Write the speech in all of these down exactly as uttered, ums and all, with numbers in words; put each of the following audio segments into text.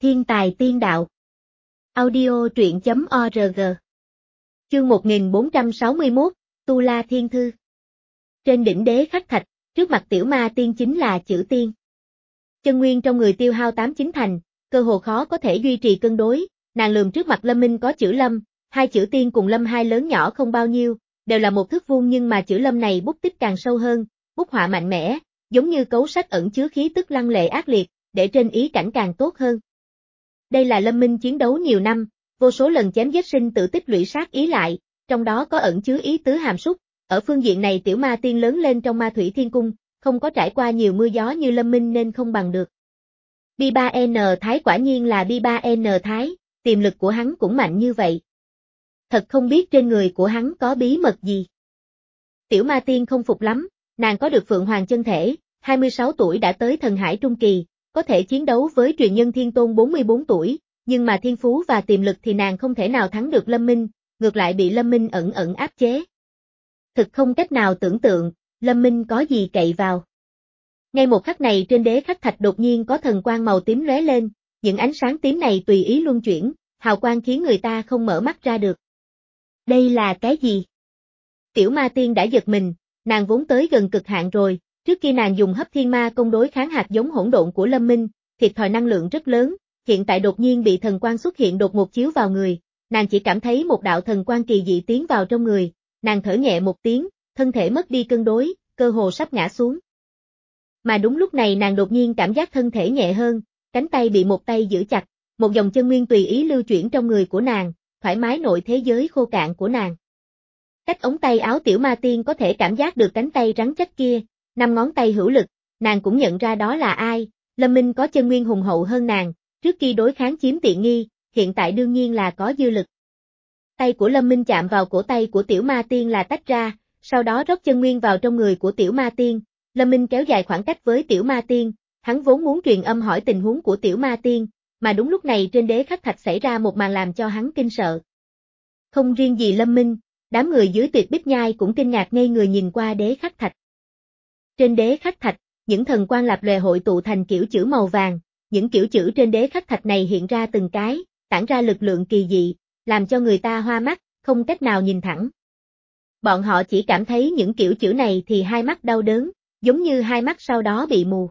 Thiên tài tiên đạo. Audio truyện chấm org. Chương một nghìn bốn trăm sáu mươi mốt, Tu La Thiên Thư. Trên đỉnh đế khắc thạch, trước mặt tiểu ma tiên chính là chữ tiên. Chân nguyên trong người tiêu hao tám chín thành, cơ hồ khó có thể duy trì cân đối, nàng lườm trước mặt Lâm Minh có chữ Lâm, hai chữ tiên cùng Lâm hai lớn nhỏ không bao nhiêu, đều là một thước vuông nhưng mà chữ Lâm này bút tích càng sâu hơn, bút họa mạnh mẽ, giống như cấu sách ẩn chứa khí tức lăng lệ ác liệt, để trên ý cảnh càng tốt hơn. Đây là Lâm Minh chiến đấu nhiều năm, vô số lần chém giết sinh tử tích lũy sát ý lại, trong đó có ẩn chứa ý tứ hàm súc. Ở phương diện này tiểu ma tiên lớn lên trong Ma Thủy Thiên Cung, không có trải qua nhiều mưa gió như Lâm Minh nên không bằng được. Bi ba N Thái quả nhiên là Bi ba N Thái, tiềm lực của hắn cũng mạnh như vậy. Thật không biết trên người của hắn có bí mật gì. Tiểu ma tiên không phục lắm, nàng có được Phượng Hoàng chân thể, hai mươi sáu tuổi đã tới thần hải trung kỳ, có thể chiến đấu với truyền nhân Thiên Tôn bốn mươi bốn tuổi, nhưng mà thiên phú và tiềm lực thì nàng không thể nào thắng được Lâm Minh, ngược lại bị Lâm Minh ẩn ẩn áp chế. Thực không cách nào tưởng tượng, Lâm Minh có gì cậy vào. Ngay một khắc này trên đế khắc thạch đột nhiên có thần quang màu tím lóe lên, những ánh sáng tím này tùy ý luân chuyển, hào quang khiến người ta không mở mắt ra được. Đây là cái gì? Tiểu ma tiên đã giật mình, nàng vốn tới gần cực hạn rồi, trước khi nàng dùng hấp thiên ma công đối kháng hạt giống hỗn độn của Lâm Minh, thiệt thòi năng lượng rất lớn, hiện tại đột nhiên bị thần quang xuất hiện đột ngột chiếu vào người, nàng chỉ cảm thấy một đạo thần quang kỳ dị tiến vào trong người, nàng thở nhẹ một tiếng, thân thể mất đi cân đối, cơ hồ sắp ngã xuống. Mà đúng lúc này nàng đột nhiên cảm giác thân thể nhẹ hơn, cánh tay bị một tay giữ chặt, một dòng chân nguyên tùy ý lưu chuyển trong người của nàng, thoải mái nội thế giới khô cạn của nàng. Cách ống tay áo tiểu ma tiên có thể cảm giác được cánh tay rắn chắc kia, năm ngón tay hữu lực, nàng cũng nhận ra đó là ai, Lâm Minh có chân nguyên hùng hậu hơn nàng, trước khi đối kháng chiếm tiện nghi, hiện tại đương nhiên là có dư lực. Tay của Lâm Minh chạm vào cổ tay của tiểu ma tiên là tách ra, sau đó rót chân nguyên vào trong người của tiểu ma tiên, Lâm Minh kéo dài khoảng cách với tiểu ma tiên, hắn vốn muốn truyền âm hỏi tình huống của tiểu ma tiên, mà đúng lúc này trên đế khắc thạch xảy ra một màn làm cho hắn kinh sợ. Không riêng gì Lâm Minh, đám người dưới Tuyệt Bích Nhai cũng kinh ngạc ngây người nhìn qua đế khắc thạch. Trên đế khắc thạch, những thần quang lập lòe hội tụ thành kiểu chữ màu vàng, những kiểu chữ trên đế khắc thạch này hiện ra từng cái, tản ra lực lượng kỳ dị, làm cho người ta hoa mắt, không cách nào nhìn thẳng. Bọn họ chỉ cảm thấy những kiểu chữ này thì hai mắt đau đớn, giống như hai mắt sau đó bị mù.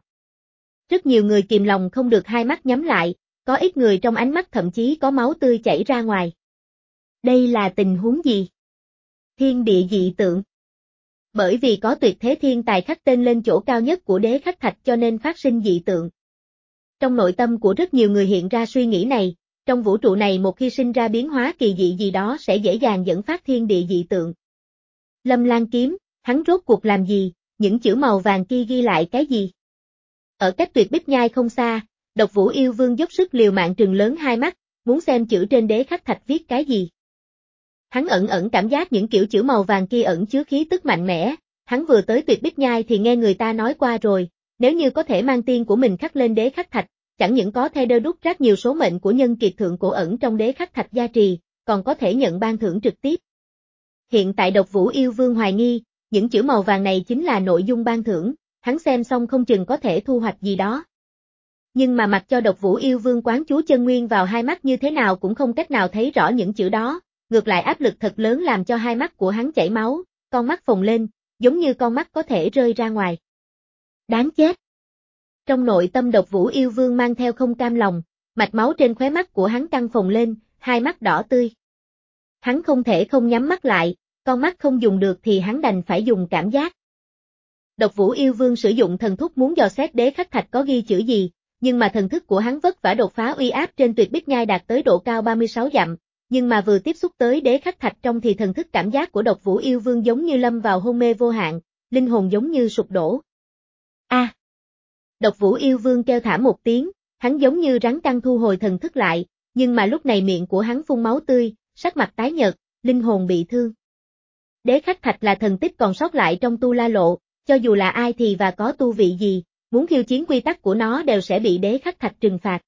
Rất nhiều người kìm lòng không được hai mắt nhắm lại, có ít người trong ánh mắt thậm chí có máu tươi chảy ra ngoài. Đây là tình huống gì? Thiên địa dị tượng. Bởi vì có tuyệt thế thiên tài khắc tên lên chỗ cao nhất của đế khắc thạch cho nên phát sinh dị tượng. Trong nội tâm của rất nhiều người hiện ra suy nghĩ này, trong vũ trụ này một khi sinh ra biến hóa kỳ dị gì đó sẽ dễ dàng dẫn phát thiên địa dị tượng. Lâm Lan kiếm, hắn rốt cuộc làm gì, những chữ màu vàng kia ghi lại cái gì? Ở cách Tuyệt Bích Nhai không xa, Độc Vũ Yêu Vương dốc sức liều mạng trừng lớn hai mắt, muốn xem chữ trên đế khắc thạch viết cái gì. Hắn ẩn ẩn cảm giác những kiểu chữ màu vàng kia ẩn chứa khí tức mạnh mẽ, hắn vừa tới Tuyệt Bích Nhai thì nghe người ta nói qua rồi, nếu như có thể mang tiên của mình khắc lên đế khắc thạch, chẳng những có thể đơ đúc rác nhiều số mệnh của nhân kiệt thượng cổ ẩn trong đế khắc thạch gia trì, còn có thể nhận ban thưởng trực tiếp. Hiện tại Độc Vũ Yêu Vương hoài nghi, những chữ màu vàng này chính là nội dung ban thưởng, hắn xem xong không chừng có thể thu hoạch gì đó. Nhưng mà mặc cho Độc Vũ Yêu Vương quán chú chân nguyên vào hai mắt như thế nào cũng không cách nào thấy rõ những chữ đó, ngược lại áp lực thật lớn làm cho hai mắt của hắn chảy máu, con mắt phồng lên, giống như con mắt có thể rơi ra ngoài. Đáng chết! Trong nội tâm Độc Vũ Yêu Vương mang theo không cam lòng, mạch máu trên khóe mắt của hắn căng phồng lên, hai mắt đỏ tươi. Hắn không thể không nhắm mắt lại, con mắt không dùng được thì hắn đành phải dùng cảm giác. Độc Vũ Yêu Vương sử dụng thần thức muốn dò xét đế khắc thạch có ghi chữ gì, nhưng mà thần thức của hắn vất vả đột phá uy áp trên Tuyệt Bích Nhai đạt tới độ cao ba mươi sáu dặm, nhưng mà vừa tiếp xúc tới đế khắc thạch trong thì thần thức cảm giác của Độc Vũ Yêu Vương giống như lâm vào hôn mê vô hạn, linh hồn giống như sụp đổ. A! À, Độc Vũ Yêu Vương kêu thảm một tiếng, hắn giống như rắn căng thu hồi thần thức lại, nhưng mà lúc này miệng của hắn phun máu tươi, sắc mặt tái nhợt, linh hồn bị thương. Đế khắc thạch là thần tích còn sót lại trong Tu La Lộ, cho dù là ai thì và có tu vị gì, muốn khiêu chiến quy tắc của nó đều sẽ bị đế khắc thạch trừng phạt.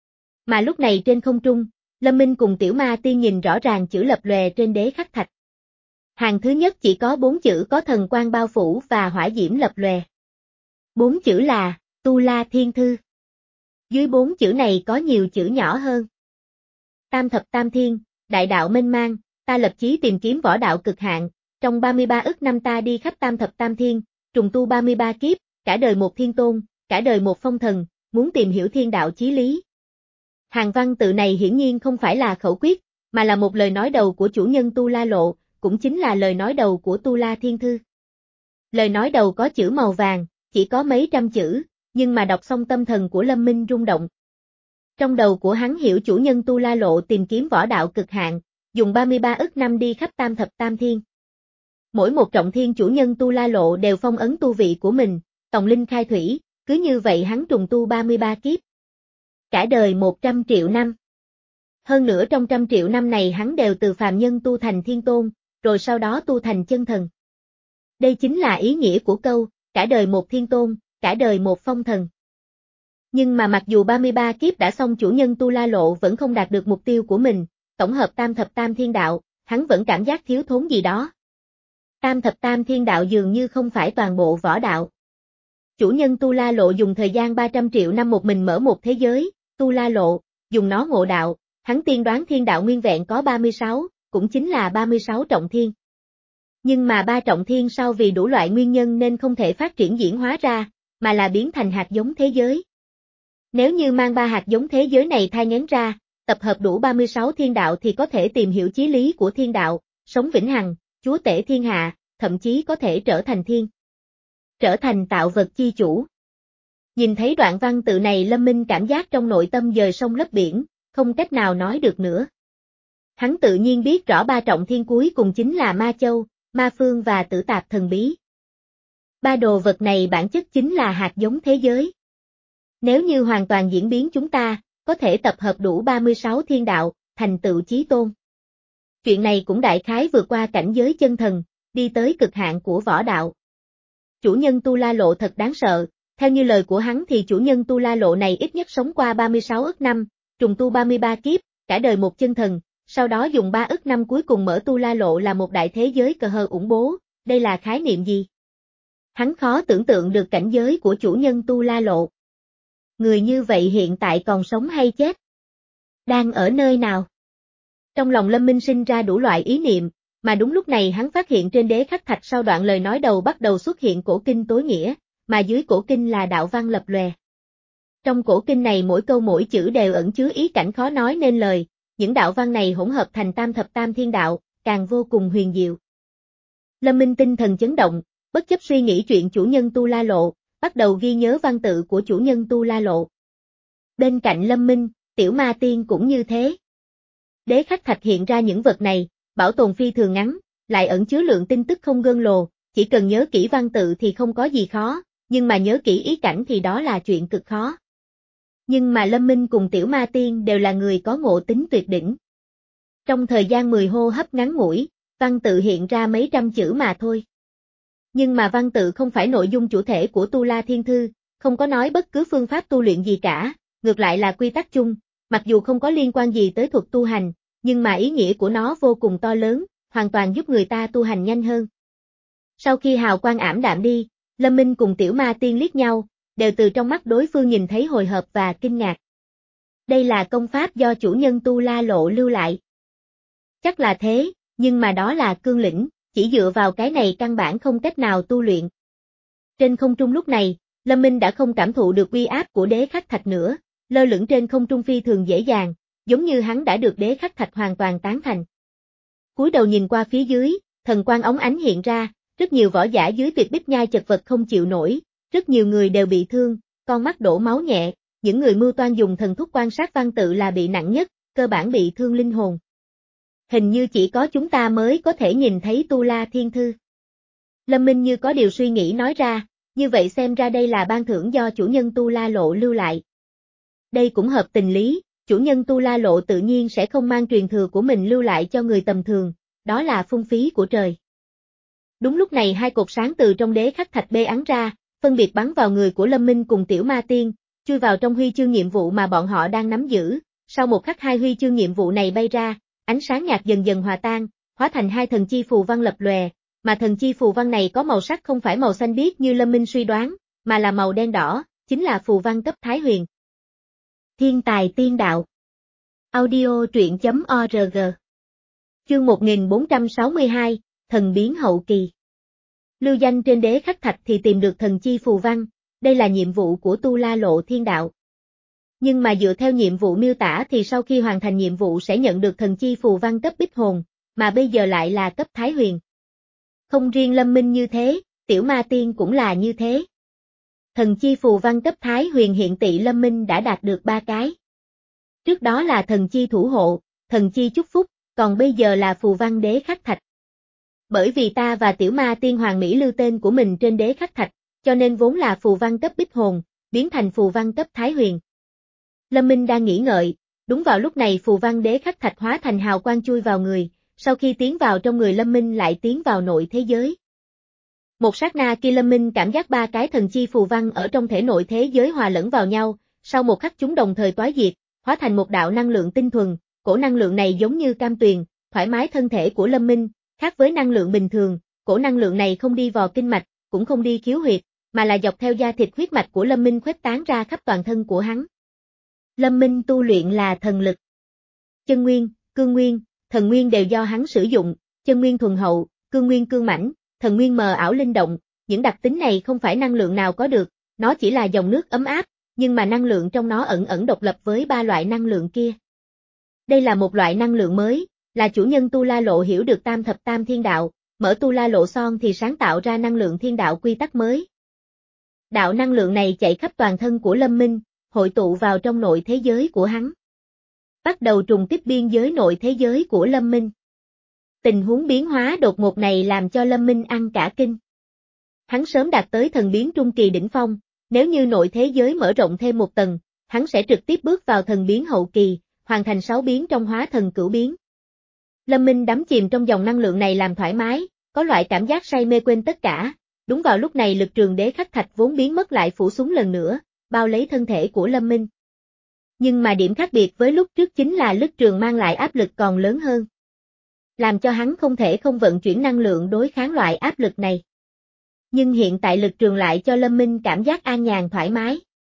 Mà lúc này trên không trung, Lâm Minh cùng tiểu ma tiên nhìn rõ ràng chữ lập lòe trên đế khắc thạch. Hàng thứ nhất chỉ có bốn chữ có thần quang bao phủ và hỏa diễm lập lòe. Bốn chữ là Tu La Thiên Thư. Dưới bốn chữ này có nhiều chữ nhỏ hơn. Tam thập tam thiên, đại đạo mênh mang, ta lập chí tìm kiếm võ đạo cực hạn, trong ba mươi ba ức năm ta đi khắp tam thập tam thiên, trùng tu ba mươi ba kiếp, cả đời một thiên tôn, cả đời một phong thần, muốn tìm hiểu thiên đạo chí lý. Hàng văn tự này hiển nhiên không phải là khẩu quyết, mà là một lời nói đầu của chủ nhân Tu La Lộ, cũng chính là lời nói đầu của Tu La Thiên Thư. Lời nói đầu có chữ màu vàng, chỉ có mấy trăm chữ, nhưng mà đọc xong tâm thần của Lâm Minh rung động. Trong đầu của hắn hiểu chủ nhân Tu La Lộ tìm kiếm võ đạo cực hạn, dùng ba mươi ba ức năm đi khắp tam thập tam thiên. Mỗi một trọng thiên chủ nhân Tu La Lộ đều phong ấn tu vị của mình, tòng linh khai thủy, cứ như vậy hắn trùng tu ba mươi ba kiếp. Cả đời một trăm triệu năm. Hơn nữa trong trăm triệu năm này hắn đều từ phàm nhân tu thành thiên tôn, rồi sau đó tu thành chân thần. Đây chính là ý nghĩa của câu, cả đời một thiên tôn, cả đời một phong thần. Nhưng mà mặc dù ba mươi ba kiếp đã xong chủ nhân Tu La Lộ vẫn không đạt được mục tiêu của mình, tổng hợp tam thập tam thiên đạo, hắn vẫn cảm giác thiếu thốn gì đó. Tam thập tam thiên đạo dường như không phải toàn bộ võ đạo. Chủ nhân Tu La Lộ dùng thời gian ba trăm triệu năm một mình mở một thế giới, Tu La Lộ, dùng nó ngộ đạo, hắn tiên đoán thiên đạo nguyên vẹn có ba mươi sáu, cũng chính là ba mươi sáu trọng thiên. Nhưng mà ba trọng thiên sau vì đủ loại nguyên nhân nên không thể phát triển diễn hóa ra, mà là biến thành hạt giống thế giới. Nếu như mang ba hạt giống thế giới này thai nghén ra, tập hợp đủ ba mươi sáu thiên đạo thì có thể tìm hiểu chí lý của thiên đạo, sống vĩnh hằng, chúa tể thiên hạ, thậm chí có thể trở thành thiên. Trở thành tạo vật chi chủ. Nhìn thấy đoạn văn tự này Lâm Minh cảm giác trong nội tâm dời sông lấp biển, không cách nào nói được nữa. Hắn tự nhiên biết rõ ba trọng thiên cuối cùng chính là Ma Châu, Ma Phương và Tử Tạp Thần Bí. Ba đồ vật này bản chất chính là hạt giống thế giới. Nếu như hoàn toàn diễn biến chúng ta, có thể tập hợp đủ ba mươi sáu thiên đạo, thành tựu chí tôn. Chuyện này cũng đại khái vượt qua cảnh giới chân thần, đi tới cực hạn của võ đạo. Chủ nhân Tu La Lộ thật đáng sợ, theo như lời của hắn thì chủ nhân Tu La Lộ này ít nhất sống qua ba mươi sáu ức năm, trùng tu ba mươi ba kiếp, cả đời một chân thần, sau đó dùng ba ức năm cuối cùng mở Tu La Lộ là một đại thế giới cờ hờ ủng bố, đây là khái niệm gì? Hắn khó tưởng tượng được cảnh giới của chủ nhân Tu La Lộ. Người như vậy hiện tại còn sống hay chết? Đang ở nơi nào? Trong lòng Lâm Minh sinh ra đủ loại ý niệm, mà đúng lúc này hắn phát hiện trên đế khắc thạch sau đoạn lời nói đầu bắt đầu xuất hiện cổ kinh tối nghĩa, mà dưới cổ kinh là đạo văn lập lòe. Trong cổ kinh này mỗi câu mỗi chữ đều ẩn chứa ý cảnh khó nói nên lời, những đạo văn này hỗn hợp thành tam thập tam thiên đạo, càng vô cùng huyền diệu. Lâm Minh tinh thần chấn động, bất chấp suy nghĩ chuyện chủ nhân Tu La Lộ, bắt đầu ghi nhớ văn tự của chủ nhân Tu La Lộ. Bên cạnh Lâm Minh, Tiểu Ma Tiên cũng như thế. Đế khắc thạch hiện ra những vật này, bảo tồn phi thường ngắn, lại ẩn chứa lượng tin tức không gân lồ, chỉ cần nhớ kỹ văn tự thì không có gì khó, nhưng mà nhớ kỹ ý cảnh thì đó là chuyện cực khó. Nhưng mà Lâm Minh cùng Tiểu Ma Tiên đều là người có ngộ tính tuyệt đỉnh. Trong thời gian mười hô hấp ngắn ngủi, văn tự hiện ra mấy trăm chữ mà thôi. Nhưng mà văn tự không phải nội dung chủ thể của Tu La Thiên Thư, không có nói bất cứ phương pháp tu luyện gì cả, ngược lại là quy tắc chung, mặc dù không có liên quan gì tới thuật tu hành, nhưng mà ý nghĩa của nó vô cùng to lớn, hoàn toàn giúp người ta tu hành nhanh hơn. Sau khi hào quang ảm đạm đi, Lâm Minh cùng Tiểu Ma Tiên liếc nhau, đều từ trong mắt đối phương nhìn thấy hồi hộp và kinh ngạc. Đây là công pháp do chủ nhân Tu La Lộ lưu lại. Chắc là thế, nhưng mà đó là cương lĩnh, chỉ dựa vào cái này căn bản không cách nào tu luyện. Trên không trung lúc này, Lâm Minh đã không cảm thụ được uy áp của đế khắc thạch nữa, lơ lửng trên không trung phi thường dễ dàng, giống như hắn đã được đế khắc thạch hoàn toàn tán thành. Cúi đầu nhìn qua phía dưới, thần quang óng ánh hiện ra, rất nhiều võ giả dưới tuyệt bích nhai chật vật không chịu nổi, rất nhiều người đều bị thương, con mắt đổ máu nhẹ, những người mưu toan dùng thần thúc quan sát văn tự là bị nặng nhất, cơ bản bị thương linh hồn. Hình như chỉ có chúng ta mới có thể nhìn thấy Tu La Thiên Thư. Lâm Minh như có điều suy nghĩ nói ra, như vậy xem ra đây là ban thưởng do chủ nhân Tu La Lộ lưu lại. Đây cũng hợp tình lý, chủ nhân Tu La Lộ tự nhiên sẽ không mang truyền thừa của mình lưu lại cho người tầm thường, đó là phung phí của trời. Đúng lúc này hai cột sáng từ trong đế khắc thạch bê ắn ra, phân biệt bắn vào người của Lâm Minh cùng Tiểu Ma Tiên, chui vào trong huy chương nhiệm vụ mà bọn họ đang nắm giữ, sau một khắc hai huy chương nhiệm vụ này bay ra, ánh sáng nhạt dần dần hòa tan, hóa thành hai thần chi phù văn lập lòe, mà thần chi phù văn này có màu sắc không phải màu xanh biếc như Lâm Minh suy đoán, mà là màu đen đỏ, chính là phù văn cấp Thái Huyền. Thiên tài tiên đạo. Audio truyện chấm org. Chương một nghìn bốn trăm sáu mươi hai, Thần biến hậu kỳ. Lưu danh trên đế khắc thạch thì tìm được thần chi phù văn, đây là nhiệm vụ của Tu La Lộ Thiên Đạo. Nhưng mà dựa theo nhiệm vụ miêu tả thì sau khi hoàn thành nhiệm vụ sẽ nhận được thần chi phù văn cấp bích hồn, mà bây giờ lại là cấp Thái Huyền. Không riêng Lâm Minh như thế, Tiểu Ma Tiên cũng là như thế. Thần chi phù văn cấp Thái Huyền hiện tị Lâm Minh đã đạt được ba cái. Trước đó là thần chi thủ hộ, thần chi chúc phúc, còn bây giờ là phù văn đế khắc thạch. Bởi vì ta và Tiểu Ma Tiên Hoàng Mỹ lưu tên của mình trên đế khắc thạch, cho nên vốn là phù văn cấp bích hồn, biến thành phù văn cấp Thái Huyền. Lâm Minh đang nghĩ ngợi, đúng vào lúc này phù văn đế khắc thạch hóa thành hào quang chui vào người, sau khi tiến vào trong người Lâm Minh lại tiến vào nội thế giới. Một sát na kia Lâm Minh cảm giác ba cái thần chi phù văn ở trong thể nội thế giới hòa lẫn vào nhau, sau một khắc chúng đồng thời toái diệt, hóa thành một đạo năng lượng tinh thuần, cổ năng lượng này giống như cam tuyền, thoải mái thân thể của Lâm Minh, khác với năng lượng bình thường, cổ năng lượng này không đi vào kinh mạch, cũng không đi khiếu huyệt, mà là dọc theo da thịt huyết mạch của Lâm Minh khuếch tán ra khắp toàn thân của hắn. Lâm Minh tu luyện là thần lực. Chân nguyên, cương nguyên, thần nguyên đều do hắn sử dụng, chân nguyên thuần hậu, cương nguyên cương mãnh, thần nguyên mờ ảo linh động, những đặc tính này không phải năng lượng nào có được, nó chỉ là dòng nước ấm áp, nhưng mà năng lượng trong nó ẩn ẩn độc lập với ba loại năng lượng kia. Đây là một loại năng lượng mới, là chủ nhân Tu La Lộ hiểu được tam thập tam thiên đạo, mở Tu La Lộ son thì sáng tạo ra năng lượng thiên đạo quy tắc mới. Đạo năng lượng này chạy khắp toàn thân của Lâm Minh, hội tụ vào trong nội thế giới của hắn. Bắt đầu trùng tiếp biên giới nội thế giới của Lâm Minh. Tình huống biến hóa đột ngột này làm cho Lâm Minh ăn cả kinh. Hắn sớm đạt tới thần biến trung kỳ đỉnh phong, nếu như nội thế giới mở rộng thêm một tầng, hắn sẽ trực tiếp bước vào thần biến hậu kỳ, hoàn thành sáu biến trong hóa thần cửu biến. Lâm Minh đắm chìm trong dòng năng lượng này làm thoải mái, có loại cảm giác say mê quên tất cả. Đúng vào lúc này lực trường đế khắc thạch vốn biến mất lại phủ xuống lần nữa, bao lấy thân thể của Lâm Minh. Nhưng mà điểm khác biệt với lúc trước chính là lực trường mang lại áp lực còn lớn hơn. Làm cho hắn không thể không vận chuyển năng lượng đối kháng loại áp lực này. Nhưng hiện tại lực trường lại cho Lâm Minh cảm giác an nhàn thoải mái.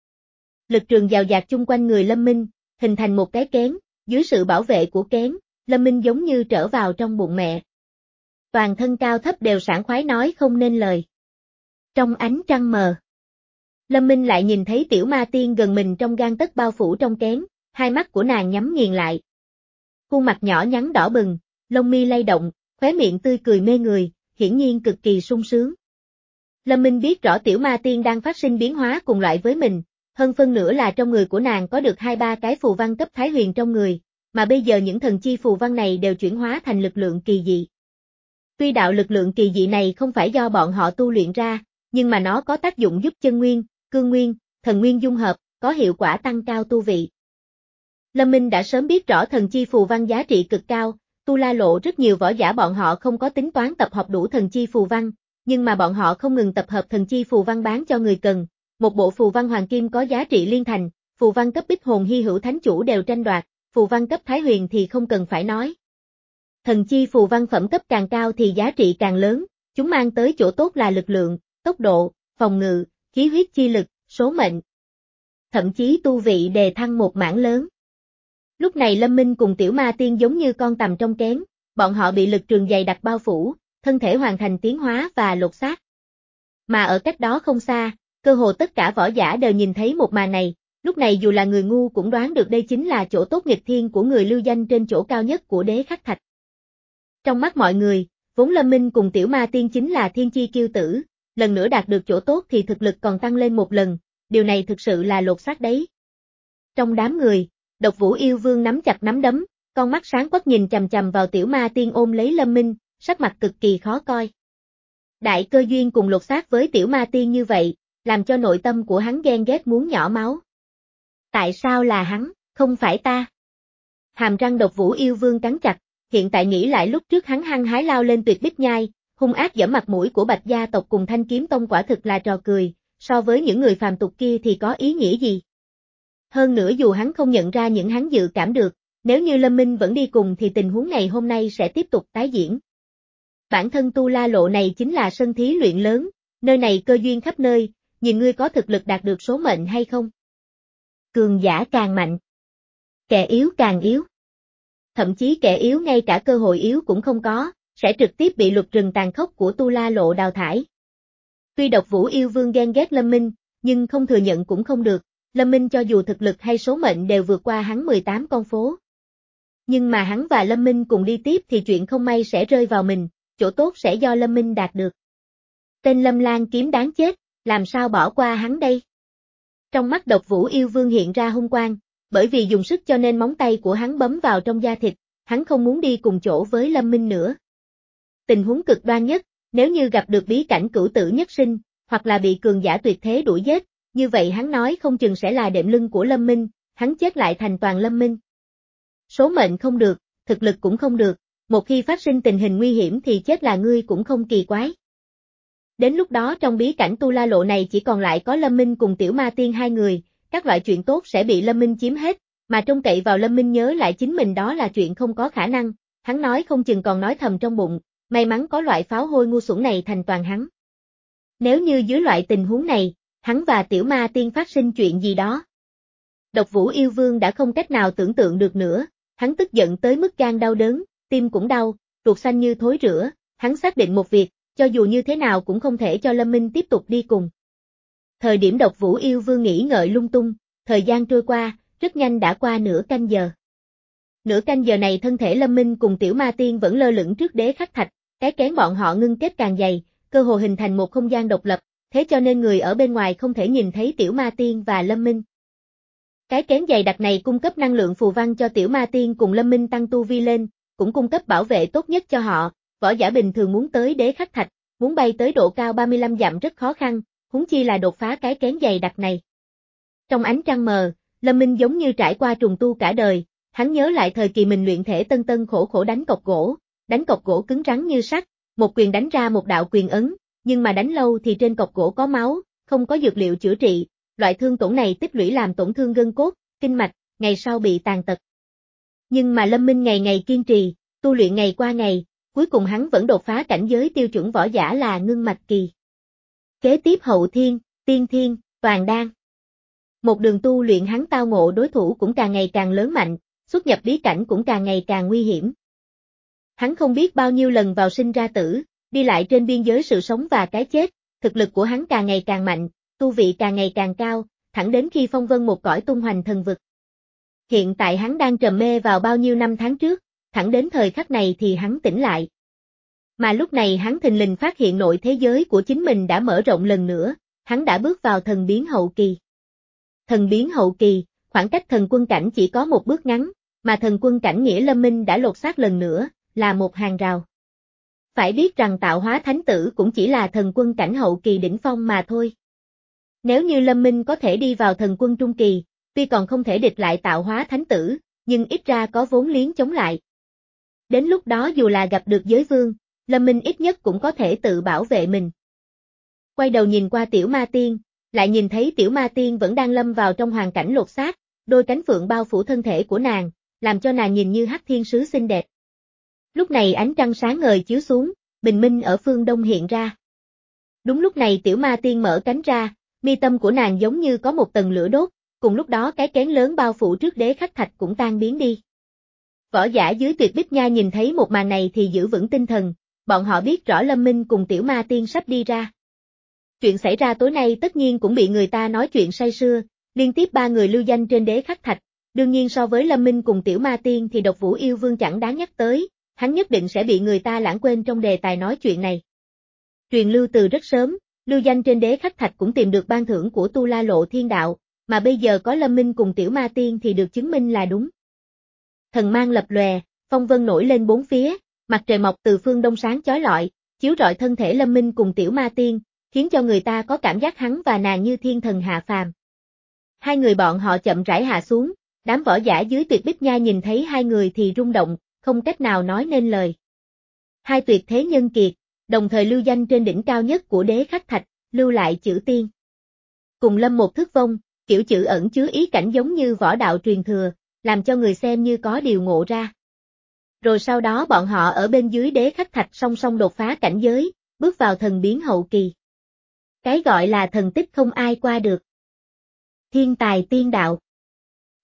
Lực trường dào dạt chung quanh người Lâm Minh, hình thành một cái kén, dưới sự bảo vệ của kén, Lâm Minh giống như trở vào trong bụng mẹ. Toàn thân cao thấp đều sảng khoái nói không nên lời. Trong ánh trăng mờ, Lâm Minh lại nhìn thấy Tiểu Ma Tiên gần mình trong gang tấc bao phủ trong kén, hai mắt của nàng nhắm nghiền lại. Khuôn mặt nhỏ nhắn đỏ bừng, lông mi lay động, khóe miệng tươi cười mê người, hiển nhiên cực kỳ sung sướng. Lâm Minh biết rõ Tiểu Ma Tiên đang phát sinh biến hóa cùng loại với mình, hơn phân nửa là trong người của nàng có được hai ba cái phù văn cấp Thái Huyền trong người, mà bây giờ những thần chi phù văn này đều chuyển hóa thành lực lượng kỳ dị. Tuy đạo lực lượng kỳ dị này không phải do bọn họ tu luyện ra, nhưng mà nó có tác dụng giúp chân nguyên, cương nguyên, thần nguyên dung hợp, có hiệu quả tăng cao tu vị. Lâm Minh đã sớm biết rõ thần chi phù văn giá trị cực cao, Tu La Lộ rất nhiều võ giả bọn họ không có tính toán tập hợp đủ thần chi phù văn, nhưng mà bọn họ không ngừng tập hợp thần chi phù văn bán cho người cần. Một bộ phù văn hoàng kim có giá trị liên thành, phù văn cấp bích hồn hy hữu thánh chủ đều tranh đoạt, phù văn cấp Thái Huyền thì không cần phải nói. Thần chi phù văn phẩm cấp càng cao thì giá trị càng lớn, chúng mang tới chỗ tốt là lực lượng, tốc độ, phòng ngự, khí huyết chi lực, số mệnh. Thậm chí tu vị đề thăng một mảng lớn. Lúc này Lâm Minh cùng Tiểu Ma Tiên giống như con tằm trong kén, bọn họ bị lực trường dày đặc bao phủ, thân thể hoàn thành tiến hóa và lột xác. Mà ở cách đó không xa, cơ hồ tất cả võ giả đều nhìn thấy một màn này, lúc này dù là người ngu cũng đoán được đây chính là chỗ tốt nghịch thiên của người lưu danh trên chỗ cao nhất của đế khắc thạch. Trong mắt mọi người, vốn Lâm Minh cùng Tiểu Ma Tiên chính là thiên chi kiêu tử, lần nữa đạt được chỗ tốt thì thực lực còn tăng lên một lần, điều này thực sự là lột xác đấy. Trong đám người, Độc Vũ Yêu Vương nắm chặt nắm đấm, con mắt sáng quắc nhìn chằm chằm vào Tiểu Ma Tiên ôm lấy Lâm Minh, sắc mặt cực kỳ khó coi. Đại cơ duyên cùng lột xác với Tiểu Ma Tiên như vậy, làm cho nội tâm của hắn ghen ghét muốn nhỏ máu. Tại sao là hắn, không phải ta? Hàm răng Độc Vũ Yêu Vương cắn chặt, hiện tại nghĩ lại lúc trước hắn hăng hái lao lên Tuyệt Bích Nhai, hung ác giẫm mặt mũi của Bạch gia tộc cùng Thanh Kiếm Tông quả thực là trò cười, so với những người phàm tục kia thì có ý nghĩa gì? Hơn nữa dù hắn không nhận ra những hắn dự cảm được, nếu như Lâm Minh vẫn đi cùng thì tình huống này hôm nay sẽ tiếp tục tái diễn. Bản thân Tu La Lộ này chính là sân thí luyện lớn, nơi này cơ duyên khắp nơi, nhìn ngươi có thực lực đạt được số mệnh hay không. cường giả càng mạnh, kẻ yếu càng yếu. Thậm chí kẻ yếu ngay cả cơ hội yếu cũng không có, sẽ trực tiếp bị luật rừng tàn khốc của Tu La Lộ đào thải. Tuy Độc Vũ Yêu Vương ghen ghét Lâm Minh, nhưng không thừa nhận cũng không được, Lâm Minh cho dù thực lực hay số mệnh đều vượt qua hắn mười tám con phố. Nhưng mà hắn và Lâm Minh cùng đi tiếp thì chuyện không may sẽ rơi vào mình, chỗ tốt sẽ do Lâm Minh đạt được. Tên Lâm Lan Kiếm đáng chết, làm sao bỏ qua hắn đây? Trong mắt Độc Vũ Yêu Vương hiện ra hung quang, bởi vì dùng sức cho nên móng tay của hắn bấm vào trong da thịt, hắn không muốn đi cùng chỗ với Lâm Minh nữa. Tình huống cực đoan nhất, nếu như gặp được bí cảnh cửu tử nhất sinh, hoặc là bị cường giả tuyệt thế đuổi giết, như vậy hắn nói không chừng sẽ là đệm lưng của Lâm Minh, hắn chết lại thành toàn Lâm Minh. Số mệnh không được, thực lực cũng không được, một khi phát sinh tình hình nguy hiểm thì chết là ngươi cũng không kỳ quái. Đến lúc đó trong bí cảnh Tu La Lộ này chỉ còn lại có Lâm Minh cùng Tiểu Ma Tiên hai người, các loại chuyện tốt sẽ bị Lâm Minh chiếm hết, mà trông cậy vào Lâm Minh nhớ lại chính mình đó là chuyện không có khả năng, hắn nói không chừng còn nói thầm trong bụng, may mắn có loại pháo hôi ngu xuẩn này thành toàn hắn. Nếu như dưới loại tình huống này, hắn và Tiểu Ma Tiên phát sinh chuyện gì đó. Độc Vũ Yêu Vương đã không cách nào tưởng tượng được nữa, hắn tức giận tới mức gan đau đớn, tim cũng đau, ruột xanh như thối rữa, hắn xác định một việc, cho dù như thế nào cũng không thể cho Lâm Minh tiếp tục đi cùng. Thời điểm Độc Vũ Yêu Vương nghĩ ngợi lung tung, thời gian trôi qua, rất nhanh đã qua nửa canh giờ. Nửa canh giờ này thân thể Lâm Minh cùng Tiểu Ma Tiên vẫn lơ lửng trước đế khắc thạch, cái kén bọn họ ngưng kết càng dày, cơ hồ hình thành một không gian độc lập, thế cho nên người ở bên ngoài không thể nhìn thấy Tiểu Ma Tiên và Lâm Minh. Cái kén dày đặc này cung cấp năng lượng phù văn cho Tiểu Ma Tiên cùng Lâm Minh tăng tu vi lên, cũng cung cấp bảo vệ tốt nhất cho họ, võ giả bình thường muốn tới đế khắc thạch, muốn bay tới độ cao ba mươi lăm dặm rất khó khăn, huống chi là đột phá cái kén dày đặc này. Trong ánh trăng mờ, Lâm Minh giống như trải qua trùng tu cả đời, hắn nhớ lại thời kỳ mình luyện thể tân tân khổ khổ đánh cọc gỗ, đánh cọc gỗ cứng rắn như sắt, một quyền đánh ra một đạo quyền ấn, nhưng mà đánh lâu thì trên cọc gỗ có máu, không có dược liệu chữa trị, loại thương tổn này tích lũy làm tổn thương gân cốt, kinh mạch, ngày sau bị tàn tật. Nhưng mà Lâm Minh ngày ngày kiên trì, tu luyện ngày qua ngày, cuối cùng hắn vẫn đột phá cảnh giới tiêu chuẩn võ giả là ngưng mạch kỳ. Kế tiếp hậu thiên, tiên thiên, toàn đan. Một đường tu luyện hắn tao ngộ đối thủ cũng càng ngày càng lớn mạnh, xuất nhập bí cảnh cũng càng ngày càng nguy hiểm. Hắn không biết bao nhiêu lần vào sinh ra tử, đi lại trên biên giới sự sống và cái chết, thực lực của hắn càng ngày càng mạnh, tu vị càng ngày càng cao, thẳng đến khi phong vân một cõi tung hoành thần vực. Hiện tại hắn đang trầm mê vào bao nhiêu năm tháng trước, thẳng đến thời khắc này thì hắn tỉnh lại. Mà lúc này hắn thình lình phát hiện nội thế giới của chính mình đã mở rộng lần nữa, hắn đã bước vào thần biến hậu kỳ. Thần biến hậu kỳ, khoảng cách thần quân cảnh chỉ có một bước ngắn, mà thần quân cảnh nghĩa Lâm Minh đã lột xác lần nữa, là một hàng rào. Phải biết rằng tạo hóa thánh tử cũng chỉ là thần quân cảnh hậu kỳ đỉnh phong mà thôi. Nếu như Lâm Minh có thể đi vào thần quân trung kỳ, tuy còn không thể địch lại tạo hóa thánh tử, nhưng ít ra có vốn liếng chống lại. Đến lúc đó dù là gặp được giới vương, Lâm Minh ít nhất cũng có thể tự bảo vệ mình. Quay đầu nhìn qua Tiểu Ma Tiên, lại nhìn thấy Tiểu Ma Tiên vẫn đang lâm vào trong hoàn cảnh lột xác, đôi cánh phượng bao phủ thân thể của nàng, làm cho nàng nhìn như hắc thiên sứ xinh đẹp. Lúc này ánh trăng sáng ngời chiếu xuống, bình minh ở phương đông hiện ra. Đúng lúc này Tiểu Ma Tiên mở cánh ra, mi tâm của nàng giống như có một tầng lửa đốt, cùng lúc đó cái kén lớn bao phủ trước đế khắc thạch cũng tan biến đi. Võ giả dưới Tuyệt Bích Nha nhìn thấy một màn này thì giữ vững tinh thần, bọn họ biết rõ Lâm Minh cùng Tiểu Ma Tiên sắp đi ra. Chuyện xảy ra tối nay tất nhiên cũng bị người ta nói chuyện say sưa, liên tiếp ba người lưu danh trên đế khắc thạch, đương nhiên so với Lâm Minh cùng Tiểu Ma Tiên thì Độc Vũ Yêu Vương chẳng đáng nhắc tới, hắn nhất định sẽ bị người ta lãng quên trong đề tài nói chuyện này. Truyền lưu từ rất sớm, lưu danh trên đế khắc thạch cũng tìm được ban thưởng của Tu La Lộ Thiên Đạo, mà bây giờ có Lâm Minh cùng Tiểu Ma Tiên thì được chứng minh là đúng. Thần mang lập lòe, phong vân nổi lên bốn phía, mặt trời mọc từ phương đông sáng chói lọi, chiếu rọi thân thể Lâm Minh cùng Tiểu Ma Tiên, khiến cho người ta có cảm giác hắn và nàng như thiên thần hạ phàm. Hai người bọn họ chậm rãi hạ xuống, đám võ giả dưới Tuyệt Bích Nha nhìn thấy hai người thì rung động, không cách nào nói nên lời. Hai tuyệt thế nhân kiệt, đồng thời lưu danh trên đỉnh cao nhất của đế khắc thạch, lưu lại chữ tiên. Cùng lâm một thước vông, kiểu chữ ẩn chứa ý cảnh giống như võ đạo truyền thừa, làm cho người xem như có điều ngộ ra. Rồi sau đó bọn họ ở bên dưới đế khắc thạch song song đột phá cảnh giới, bước vào thần biến hậu kỳ. Cái gọi là thần tích không ai qua được. Thiên tài tiên đạo.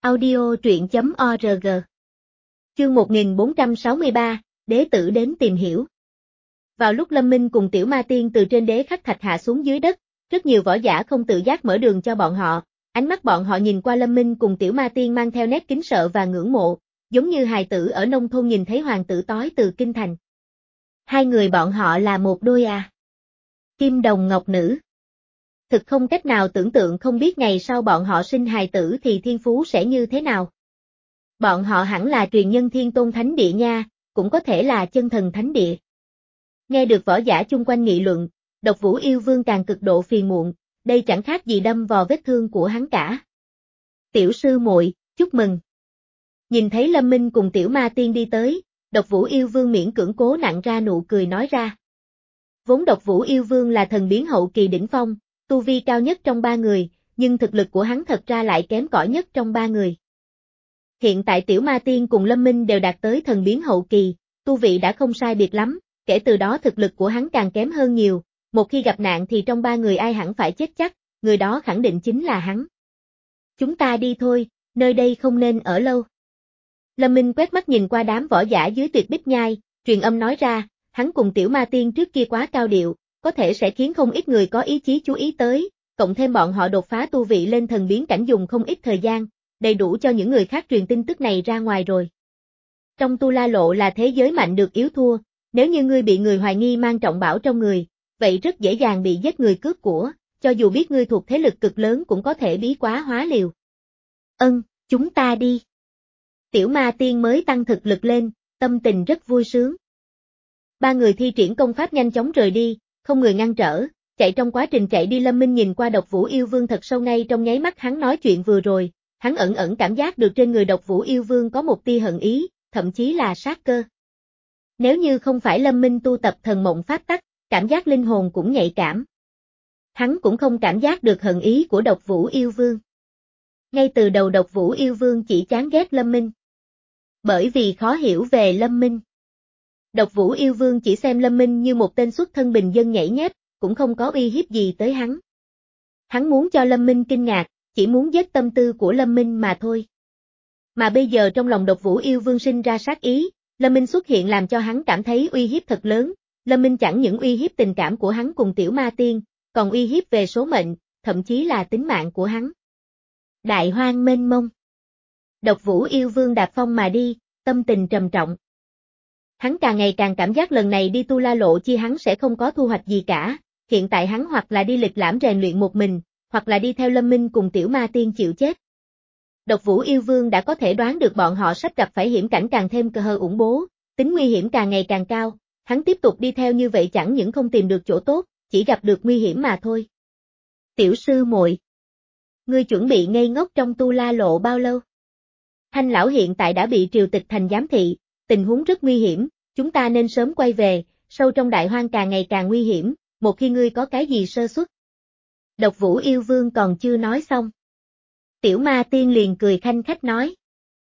Audio truyện chấm org. Chương một nghìn bốn trăm sáu mươi ba, Đế tử đến tìm hiểu. Vào lúc Lâm Minh cùng Tiểu Ma Tiên từ trên đế khắc thạch hạ xuống dưới đất, rất nhiều võ giả không tự giác mở đường cho bọn họ, ánh mắt bọn họ nhìn qua Lâm Minh cùng Tiểu Ma Tiên mang theo nét kính sợ và ngưỡng mộ, giống như hài tử ở nông thôn nhìn thấy hoàng tử tói từ kinh thành. Hai người bọn họ là một đôi à? Kim đồng ngọc nữ. Thực không cách nào tưởng tượng không biết ngày sau bọn họ sinh hài tử thì thiên phú sẽ như thế nào. Bọn họ hẳn là truyền nhân Thiên Tôn Thánh Địa nha, cũng có thể là chân thần Thánh Địa. Nghe được võ giả chung quanh nghị luận, Độc Vũ Yêu Vương càng cực độ phiền muộn, đây chẳng khác gì đâm vào vết thương của hắn cả. Tiểu sư muội, chúc mừng. Nhìn thấy Lâm Minh cùng Tiểu Ma Tiên đi tới, Độc Vũ Yêu Vương miễn cưỡng cố nặn ra nụ cười nói ra. Vốn Độc Vũ Yêu Vương là thần biến hậu kỳ đỉnh phong, tu vi cao nhất trong ba người, nhưng thực lực của hắn thật ra lại kém cỏi nhất trong ba người. Hiện tại Tiểu Ma Tiên cùng Lâm Minh đều đạt tới thần biến hậu kỳ, tu vị đã không sai biệt lắm, kể từ đó thực lực của hắn càng kém hơn nhiều, một khi gặp nạn thì trong ba người ai hẳn phải chết chắc, người đó khẳng định chính là hắn. Chúng ta đi thôi, nơi đây không nên ở lâu. Lâm Minh quét mắt nhìn qua đám võ giả dưới Tuyệt Bích Nhai, truyền âm nói ra, hắn cùng Tiểu Ma Tiên trước kia quá cao điệu, có thể sẽ khiến không ít người có ý chí chú ý tới, cộng thêm bọn họ đột phá tu vị lên thần biến cảnh dùng không ít thời gian, đầy đủ cho những người khác truyền tin tức này ra ngoài rồi. Trong Tu La Lộ là thế giới mạnh được yếu thua, nếu như ngươi bị người hoài nghi mang trọng bảo trong người, vậy rất dễ dàng bị giết người cướp của, cho dù biết ngươi thuộc thế lực cực lớn cũng có thể bí quá hóa liều. Ân, chúng ta đi. Tiểu Ma Tiên mới tăng thực lực lên, tâm tình rất vui sướng. Ba người thi triển công pháp nhanh chóng rời đi, không người ngăn trở, chạy trong quá trình chạy đi Lâm Minh nhìn qua Độc Vũ Yêu Vương thật sâu ngay trong nháy mắt hắn nói chuyện vừa rồi, hắn ẩn ẩn cảm giác được trên người Độc Vũ Yêu Vương có một tia hận ý, thậm chí là sát cơ. Nếu như không phải Lâm Minh tu tập thần mộng pháp tắc, cảm giác linh hồn cũng nhạy cảm. Hắn cũng không cảm giác được hận ý của Độc Vũ Yêu Vương. Ngay từ đầu Độc Vũ Yêu Vương chỉ chán ghét Lâm Minh. Bởi vì khó hiểu về Lâm Minh. Độc Vũ Yêu Vương chỉ xem Lâm Minh như một tên xuất thân bình dân nhảy nhép, cũng không có uy hiếp gì tới hắn. Hắn muốn cho Lâm Minh kinh ngạc, chỉ muốn giết tâm tư của Lâm Minh mà thôi. Mà bây giờ trong lòng Độc Vũ Yêu Vương sinh ra sát ý, Lâm Minh xuất hiện làm cho hắn cảm thấy uy hiếp thật lớn, Lâm Minh chẳng những uy hiếp tình cảm của hắn cùng Tiểu Ma Tiên, còn uy hiếp về số mệnh, thậm chí là tính mạng của hắn. Đại hoang mênh mông. Độc Vũ Yêu Vương đạp phong mà đi, tâm tình trầm trọng. Hắn càng ngày càng cảm giác lần này đi Tu La Lộ chi hắn sẽ không có thu hoạch gì cả, hiện tại hắn hoặc là đi lịch lãm rèn luyện một mình, hoặc là đi theo Lâm Minh cùng Tiểu Ma Tiên chịu chết. Độc Vũ Yêu Vương đã có thể đoán được bọn họ sắp gặp phải hiểm cảnh càng thêm cơ hơ ủng bố, tính nguy hiểm càng ngày càng cao, hắn tiếp tục đi theo như vậy chẳng những không tìm được chỗ tốt, chỉ gặp được nguy hiểm mà thôi. Tiểu sư muội, ngươi chuẩn bị ngây ngốc trong Tu La Lộ bao lâu? Thanh lão hiện tại đã bị triều tịch thành giám thị, tình huống rất nguy hiểm, chúng ta nên sớm quay về, sâu trong đại hoang càng ngày càng nguy hiểm, một khi ngươi có cái gì sơ suất. Độc Vũ Yêu Vương còn chưa nói xong. Tiểu Ma Tiên liền cười khanh khách nói.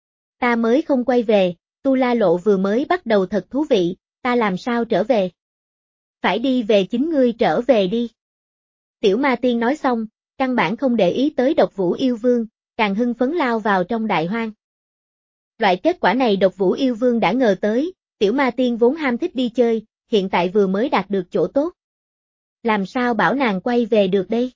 Ta mới không quay về, Tu La Lộ vừa mới bắt đầu thật thú vị, ta làm sao trở về? Phải đi về chính ngươi trở về đi. Tiểu Ma Tiên nói xong, căn bản không để ý tới Độc Vũ Yêu Vương, càng hưng phấn lao vào trong đại hoang. Loại kết quả này Độc Vũ Yêu Vương đã ngờ tới, Tiểu Ma Tiên vốn ham thích đi chơi, hiện tại vừa mới đạt được chỗ tốt. Làm sao bảo nàng quay về được đây?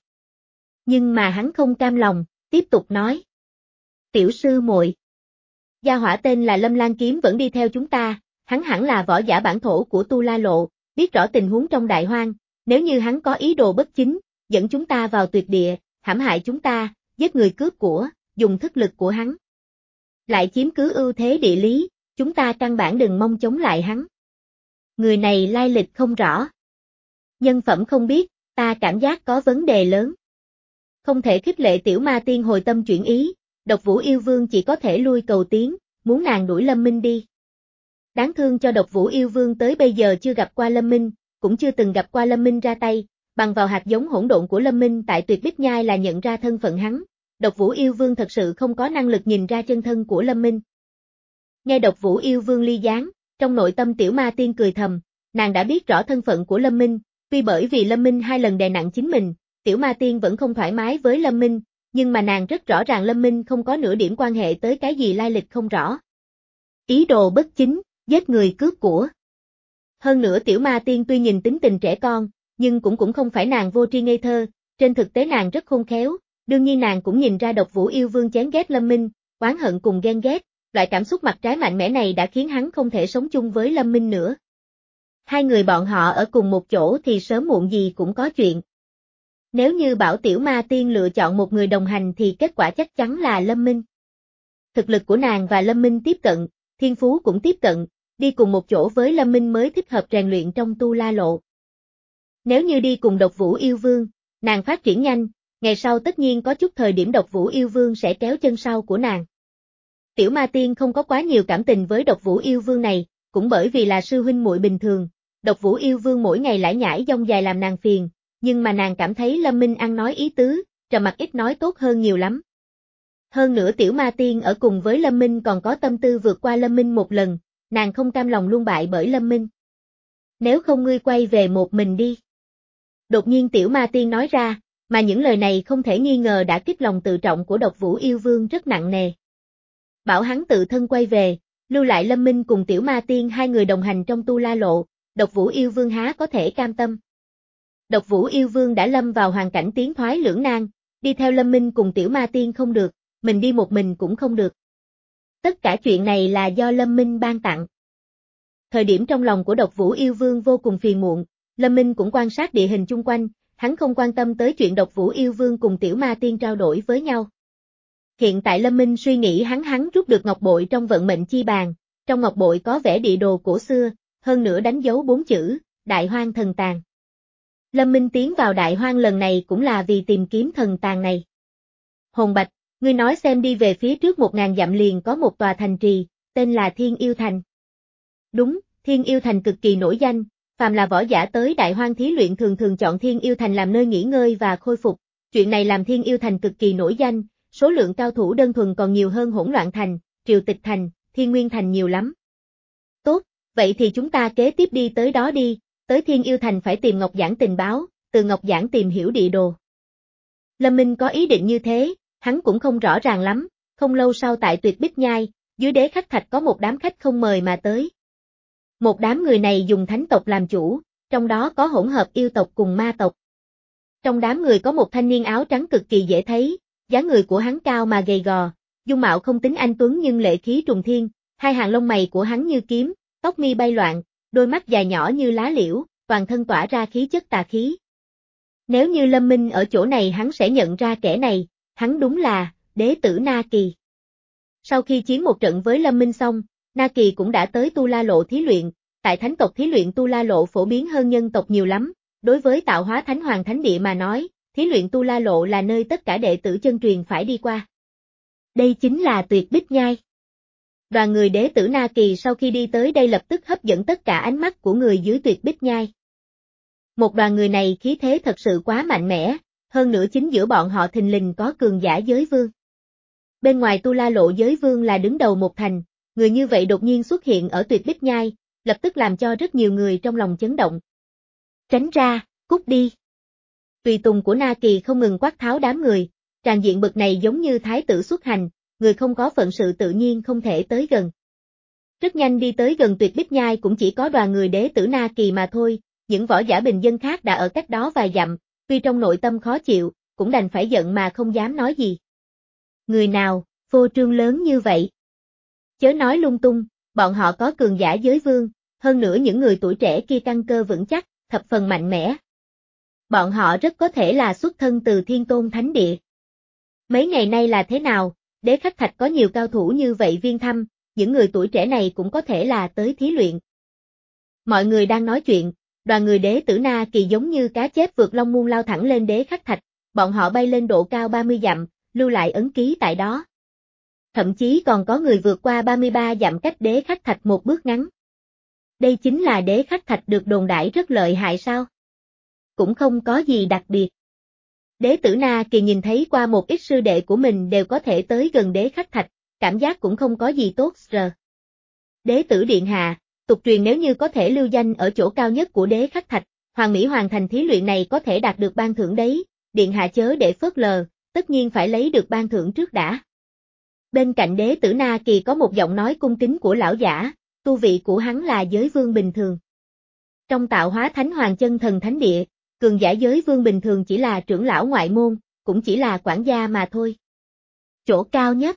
Nhưng mà hắn không cam lòng, tiếp tục nói. Tiểu sư muội, gia hỏa tên là Lâm Lan Kiếm vẫn đi theo chúng ta, hắn hẳn là võ giả bản thổ của Tu La Lộ, biết rõ tình huống trong đại hoang, nếu như hắn có ý đồ bất chính, dẫn chúng ta vào tuyệt địa, hãm hại chúng ta, giết người cướp của, dùng thức lực của hắn. Lại chiếm cứ ưu thế địa lý, chúng ta căn bản đừng mong chống lại hắn. Người này lai lịch không rõ. Nhân phẩm không biết, ta cảm giác có vấn đề lớn. Không thể khích lệ Tiểu Ma Tiên hồi tâm chuyển ý, Độc Vũ Yêu Vương chỉ có thể lui cầu tiến, muốn nàng đuổi Lâm Minh đi. Đáng thương cho Độc Vũ Yêu Vương tới bây giờ chưa gặp qua Lâm Minh, cũng chưa từng gặp qua Lâm Minh ra tay, bằng vào hạt giống hỗn độn của Lâm Minh tại Tuyệt Bích Nhai là nhận ra thân phận hắn. Độc Vũ Yêu Vương thật sự không có năng lực nhìn ra chân thân của Lâm Minh. Nghe Độc Vũ Yêu Vương ly gián, trong nội tâm Tiểu Ma Tiên cười thầm, nàng đã biết rõ thân phận của Lâm Minh, tuy bởi vì Lâm Minh hai lần đè nặng chính mình, Tiểu Ma Tiên vẫn không thoải mái với Lâm Minh, nhưng mà nàng rất rõ ràng Lâm Minh không có nửa điểm quan hệ tới cái gì lai lịch không rõ. Ý đồ bất chính, giết người cướp của. Hơn nữa tiểu ma tiên tuy nhìn tính tình trẻ con, nhưng cũng cũng không phải nàng vô tri ngây thơ, trên thực tế nàng rất khôn khéo, đương nhiên nàng cũng nhìn ra Độc Vũ Yêu Vương chán ghét Lâm Minh, oán hận cùng ghen ghét, loại cảm xúc mặt trái mạnh mẽ này đã khiến hắn không thể sống chung với Lâm Minh nữa. Hai người bọn họ ở cùng một chỗ thì sớm muộn gì cũng có chuyện. Nếu như bảo tiểu ma tiên lựa chọn một người đồng hành thì kết quả chắc chắn là Lâm Minh. Thực lực của nàng và Lâm Minh tiếp cận, thiên phú cũng tiếp cận, đi cùng một chỗ với Lâm Minh mới thích hợp rèn luyện trong tu la lộ. Nếu như đi cùng Độc Vũ Yêu Vương, nàng phát triển nhanh, ngày sau tất nhiên có chút thời điểm Độc Vũ Yêu Vương sẽ kéo chân sau của nàng. Tiểu ma tiên không có quá nhiều cảm tình với Độc Vũ Yêu Vương này, cũng bởi vì là sư huynh muội bình thường, Độc Vũ Yêu Vương mỗi ngày lải nhải dông dài làm nàng phiền, nhưng mà nàng cảm thấy Lâm Minh ăn nói ý tứ, trầm mặc ít nói tốt hơn nhiều lắm. Hơn nữa tiểu ma tiên ở cùng với Lâm Minh còn có tâm tư vượt qua Lâm Minh một lần, nàng không cam lòng luôn bại bởi Lâm Minh. Nếu không ngươi quay về một mình đi. Đột nhiên tiểu ma tiên nói ra, mà những lời này không thể nghi ngờ đã kích lòng tự trọng của Độc Vũ Yêu Vương rất nặng nề. Bảo hắn tự thân quay về, lưu lại Lâm Minh cùng tiểu ma tiên hai người đồng hành trong tu la lộ, Độc Vũ Yêu Vương há có thể cam tâm. Độc Vũ Yêu Vương đã lâm vào hoàn cảnh tiến thoái lưỡng nan, đi theo Lâm Minh cùng tiểu ma tiên không được, mình đi một mình cũng không được. Tất cả chuyện này là do Lâm Minh ban tặng. Thời điểm trong lòng của Độc Vũ Yêu Vương vô cùng phiền muộn, Lâm Minh cũng quan sát địa hình chung quanh, hắn không quan tâm tới chuyện Độc Vũ Yêu Vương cùng tiểu ma tiên trao đổi với nhau. Hiện tại Lâm Minh suy nghĩ hắn hắn rút được ngọc bội trong vận mệnh chi bàn, trong ngọc bội có vẽ địa đồ cổ xưa, hơn nữa đánh dấu bốn chữ, Đại Hoang Thần Tàng. Lâm Minh tiến vào Đại Hoang lần này cũng là vì tìm kiếm thần tàng này. Hồn Bạch, ngươi nói xem đi về phía trước một ngàn dặm liền có một tòa thành trì, tên là Thiên Yêu Thành. Đúng, Thiên Yêu Thành cực kỳ nổi danh, phàm là võ giả tới Đại Hoang thí luyện thường thường chọn Thiên Yêu Thành làm nơi nghỉ ngơi và khôi phục, chuyện này làm Thiên Yêu Thành cực kỳ nổi danh, số lượng cao thủ đơn thuần còn nhiều hơn Hỗn Loạn Thành, Triều Tịch Thành, Thiên Nguyên Thành nhiều lắm. Tốt, vậy thì chúng ta kế tiếp đi tới đó đi, tới Thiên Yêu Thành phải tìm Ngọc Giảng tình báo, từ Ngọc Giảng tìm hiểu địa đồ. Lâm Minh có ý định như thế, hắn cũng không rõ ràng lắm, không lâu sau tại Tuyệt Bích Nhai, dưới đế khách thạch có một đám khách không mời mà tới. Một đám người này dùng thánh tộc làm chủ, trong đó có hỗn hợp yêu tộc cùng ma tộc. Trong đám người có một thanh niên áo trắng cực kỳ dễ thấy, dáng người của hắn cao mà gầy gò, dung mạo không tính anh tuấn nhưng lệ khí trùng thiên, hai hàng lông mày của hắn như kiếm, tóc mi bay loạn, đôi mắt dài nhỏ như lá liễu, toàn thân tỏa ra khí chất tà khí. Nếu như Lâm Minh ở chỗ này hắn sẽ nhận ra kẻ này, hắn đúng là đế tử Na Kỳ. Sau khi chiến một trận với Lâm Minh xong, Na Kỳ cũng đã tới Tu La Lộ thí luyện, tại thánh tộc thí luyện Tu La Lộ phổ biến hơn nhân tộc nhiều lắm, đối với tạo hóa thánh hoàng thánh địa mà nói, thí luyện Tu La Lộ là nơi tất cả đệ tử chân truyền phải đi qua. Đây chính là Tuyệt Bích Nhai. Đoàn người đế tử Na Kỳ sau khi đi tới đây lập tức hấp dẫn tất cả ánh mắt của người dưới Tuyệt Bích Nhai. Một đoàn người này khí thế thật sự quá mạnh mẽ, hơn nữa chính giữa bọn họ thình lình có cường giả giới vương. Bên ngoài Tu La Lộ giới vương là đứng đầu một thành, người như vậy đột nhiên xuất hiện ở Tuyệt Bích Nhai, lập tức làm cho rất nhiều người trong lòng chấn động. Tránh ra, cút đi. Tùy tùng của Na Kỳ không ngừng quát tháo đám người, tràn diện bực này giống như thái tử xuất hành, người không có phận sự tự nhiên không thể tới gần. Rất nhanh đi tới gần Tuyệt Bích Nhai cũng chỉ có đoàn người đế tử Na Kỳ mà thôi, những võ giả bình dân khác đã ở cách đó vài dặm, tuy trong nội tâm khó chịu, cũng đành phải giận mà không dám nói gì. Người nào, phô trương lớn như vậy? Chớ nói lung tung, bọn họ có cường giả giới vương, hơn nữa những người tuổi trẻ kia căn cơ vững chắc, thập phần mạnh mẽ. Bọn họ rất có thể là xuất thân từ Thiên Tôn Thánh Địa. Mấy ngày nay là thế nào, đế khách thạch có nhiều cao thủ như vậy viên thăm, những người tuổi trẻ này cũng có thể là tới thí luyện. Mọi người đang nói chuyện, đoàn người đế tử Na Kỳ giống như cá chép vượt long môn lao thẳng lên đế khách thạch, bọn họ bay lên độ cao ba mươi dặm, lưu lại ấn ký tại đó. Thậm chí còn có người vượt qua ba mươi ba dặm cách đế khách thạch một bước ngắn. Đây chính là đế khách thạch được đồn đãi rất lợi hại sao? Cũng không có gì đặc biệt. Đế tử Na Kỳ nhìn thấy qua một ít sư đệ của mình đều có thể tới gần đế khách thạch, cảm giác cũng không có gì tốt rờ. Đế tử điện hạ, tục truyền nếu như có thể lưu danh ở chỗ cao nhất của đế khách thạch, Hoàng Mỹ Hoàng thành thí luyện này có thể đạt được ban thưởng đấy, điện hạ chớ để phớt lờ, tất nhiên phải lấy được ban thưởng trước đã. Bên cạnh đế tử Na Kỳ có một giọng nói cung kính của lão giả, tu vị của hắn là giới vương bình thường. Trong tạo hóa thánh hoàng chân thần thánh địa, cường giả giới vương bình thường chỉ là trưởng lão ngoại môn, cũng chỉ là quản gia mà thôi. Chỗ cao nhất.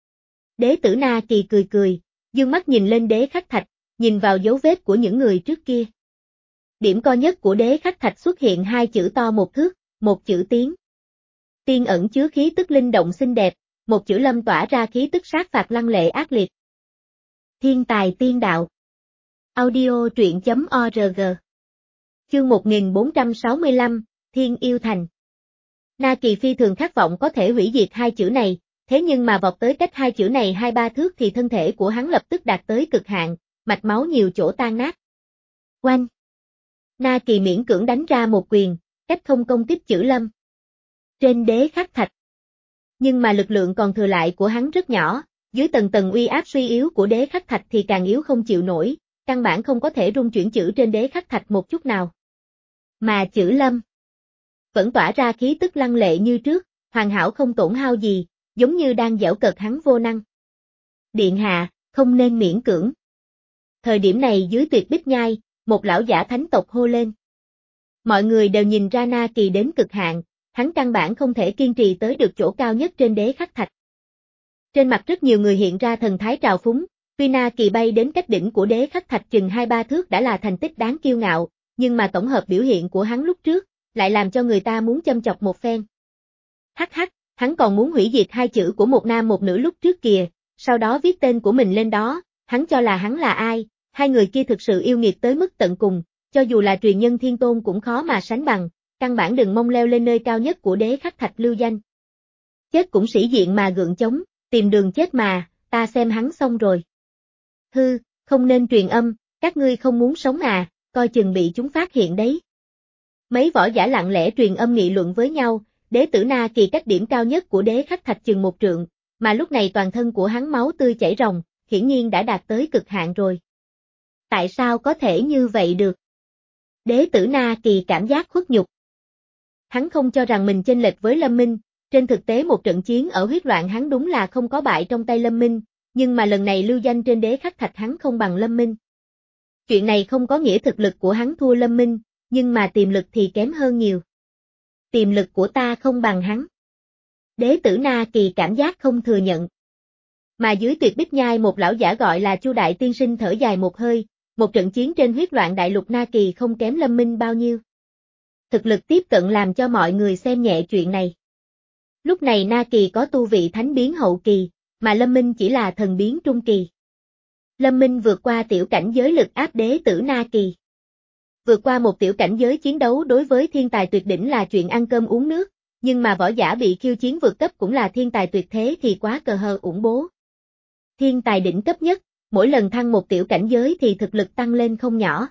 Đế tử Na Kỳ cười cười, dương mắt nhìn lên đế khắc thạch, nhìn vào dấu vết của những người trước kia. Điểm co nhất của đế khắc thạch xuất hiện hai chữ to một thước, một chữ tiến. Tiên ẩn chứa khí tức linh động xinh đẹp, một chữ lâm tỏa ra khí tức sát phạt lăng lệ ác liệt. Thiên tài tiên đạo. Audio truyện chấm org. Chương một nghìn bốn trăm sáu mươi lăm, Thiên Yêu Thành. Na Kỳ phi thường khát vọng có thể hủy diệt hai chữ này, thế nhưng mà vọt tới cách hai chữ này hai ba thước thì thân thể của hắn lập tức đạt tới cực hạn, mạch máu nhiều chỗ tan nát. Oanh! Na Kỳ miễn cưỡng đánh ra một quyền, cách không công kích chữ lâm. Trên đế khắc thạch. Nhưng mà lực lượng còn thừa lại của hắn rất nhỏ, dưới tầng tầng uy áp suy yếu của đế khắc thạch thì càng yếu không chịu nổi, căn bản không có thể rung chuyển chữ trên đế khắc thạch một chút nào. Mà chữ lâm vẫn tỏa ra khí tức lăng lệ như trước, hoàn hảo không tổn hao gì, giống như đang giễu cợt hắn vô năng. Điện hạ, không nên miễn cưỡng. Thời điểm này dưới Tuyệt Bích Nhai, một lão giả thánh tộc hô lên. Mọi người đều nhìn ra Na Kỳ đến cực hạn, hắn căn bản không thể kiên trì tới được chỗ cao nhất trên đế khắc thạch. Trên mặt rất nhiều người hiện ra thần thái trào phúng, tuy Na Kỳ bay đến cách đỉnh của đế khắc thạch chừng hai ba thước đã là thành tích đáng kiêu ngạo, nhưng mà tổng hợp biểu hiện của hắn lúc trước, lại làm cho người ta muốn châm chọc một phen. Hắc hắc, hắn còn muốn hủy diệt hai chữ của một nam một nữ lúc trước kìa, sau đó viết tên của mình lên đó, hắn cho là hắn là ai, hai người kia thực sự yêu nghiệt tới mức tận cùng, cho dù là truyền nhân thiên tôn cũng khó mà sánh bằng, căn bản đừng mong leo lên nơi cao nhất của đế khắc thạch lưu danh. Chết cũng sĩ diện mà gượng chống, tìm đường chết mà, ta xem hắn xong rồi. Hư, không nên truyền âm, các ngươi không muốn sống à, coi chừng bị chúng phát hiện đấy. Mấy võ giả lặng lẽ truyền âm nghị luận với nhau, đế tử Na Kỳ cách điểm cao nhất của đế khắc thạch chừng một trượng, mà lúc này toàn thân của hắn máu tươi chảy ròng, hiển nhiên đã đạt tới cực hạn rồi. Tại sao có thể như vậy được? Đế tử Na Kỳ cảm giác khuất nhục. Hắn không cho rằng mình chênh lệch với Lâm Minh, trên thực tế một trận chiến ở huyết loạn hắn đúng là không có bại trong tay Lâm Minh, nhưng mà lần này lưu danh trên đế khắc thạch hắn không bằng Lâm Minh. Chuyện này không có nghĩa thực lực của hắn thua Lâm Minh, nhưng mà tiềm lực thì kém hơn nhiều. Tiềm lực của ta không bằng hắn. Đế tử Na Kỳ cảm giác không thừa nhận. Mà dưới Tuyệt Bích Nhai một lão giả gọi là Chu Đại Tiên Sinh thở dài một hơi, một trận chiến trên huyết loạn đại lục Na Kỳ không kém Lâm Minh bao nhiêu. Thực lực tiếp cận làm cho mọi người xem nhẹ chuyện này. Lúc này Na Kỳ có tu vị thánh biến hậu kỳ, mà Lâm Minh chỉ là thần biến trung kỳ. Lâm Minh vượt qua tiểu cảnh giới lực áp đế tử Na Kỳ. Vượt qua một tiểu cảnh giới chiến đấu đối với thiên tài tuyệt đỉnh là chuyện ăn cơm uống nước, nhưng mà võ giả bị khiêu chiến vượt cấp cũng là thiên tài tuyệt thế thì quá cờ hờ ủng bố. Thiên tài đỉnh cấp nhất, mỗi lần thăng một tiểu cảnh giới thì thực lực tăng lên không nhỏ.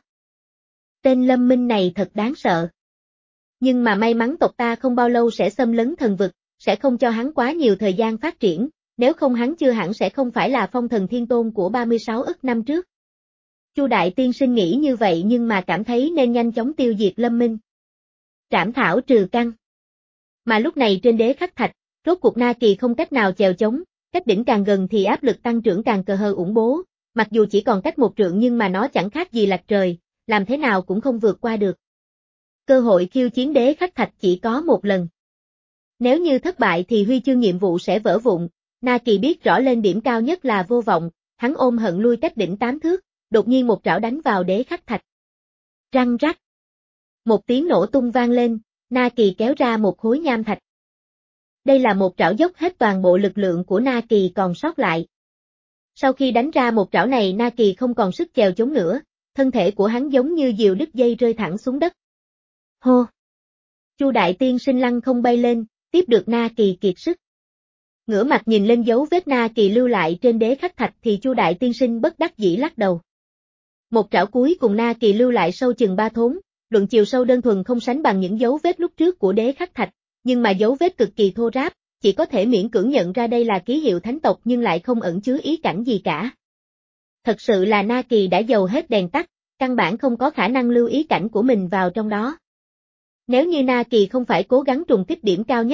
Tên Lâm Minh này thật đáng sợ. Nhưng mà may mắn tộc ta không bao lâu sẽ xâm lấn thần vực, sẽ không cho hắn quá nhiều thời gian phát triển, nếu không hắn chưa hẳn sẽ không phải là phong thần thiên tôn của ba mươi sáu ức năm trước. Chu Đại Tiên Sinh nghĩ như vậy nhưng mà cảm thấy nên nhanh chóng tiêu diệt Lâm Minh. Trảm thảo trừ căn. Mà lúc này trên đế khắc thạch, rốt cuộc Na Kỳ không cách nào chèo chống, cách đỉnh càng gần thì áp lực tăng trưởng càng cờ hờ ủng bố, mặc dù chỉ còn cách một trượng nhưng mà nó chẳng khác gì lạch trời, làm thế nào cũng không vượt qua được. Cơ hội khiêu chiến đế khắc thạch chỉ có một lần. Nếu như thất bại thì huy chương nhiệm vụ sẽ vỡ vụn, Na Kỳ biết rõ lên điểm cao nhất là vô vọng, hắn ôm hận lui cách đỉnh tám thước, đột nhiên một trảo đánh vào đế khắc thạch. Răng rắc. Một tiếng nổ tung vang lên, Na Kỳ kéo ra một khối nham thạch. Đây là một trảo dốc hết toàn bộ lực lượng của Na Kỳ còn sót lại. Sau khi đánh ra một trảo này Na Kỳ không còn sức chèo chống nữa, thân thể của hắn giống như diều đứt dây rơi thẳng xuống đất. Hô! Chu Đại Tiên Sinh lăng không bay lên, tiếp được Na Kỳ kiệt sức. Ngửa mặt nhìn lên dấu vết Na Kỳ lưu lại trên đế khắc thạch thì Chu Đại Tiên Sinh bất đắc dĩ lắc đầu. Một trảo cuối cùng Na Kỳ lưu lại sâu chừng ba thốn, luận chiều sâu đơn thuần không sánh bằng những dấu vết lúc trước của đế khắc thạch, nhưng mà dấu vết cực kỳ thô ráp, chỉ có thể miễn cưỡng nhận ra đây là ký hiệu thánh tộc nhưng lại không ẩn chứa ý cảnh gì cả. Thật sự là Na Kỳ đã dầu hết đèn tắt, căn bản không có khả năng lưu ý cảnh của mình vào trong đó. Nếu như Na Kỳ không phải cố gắng trùng kích điểm cao nhất,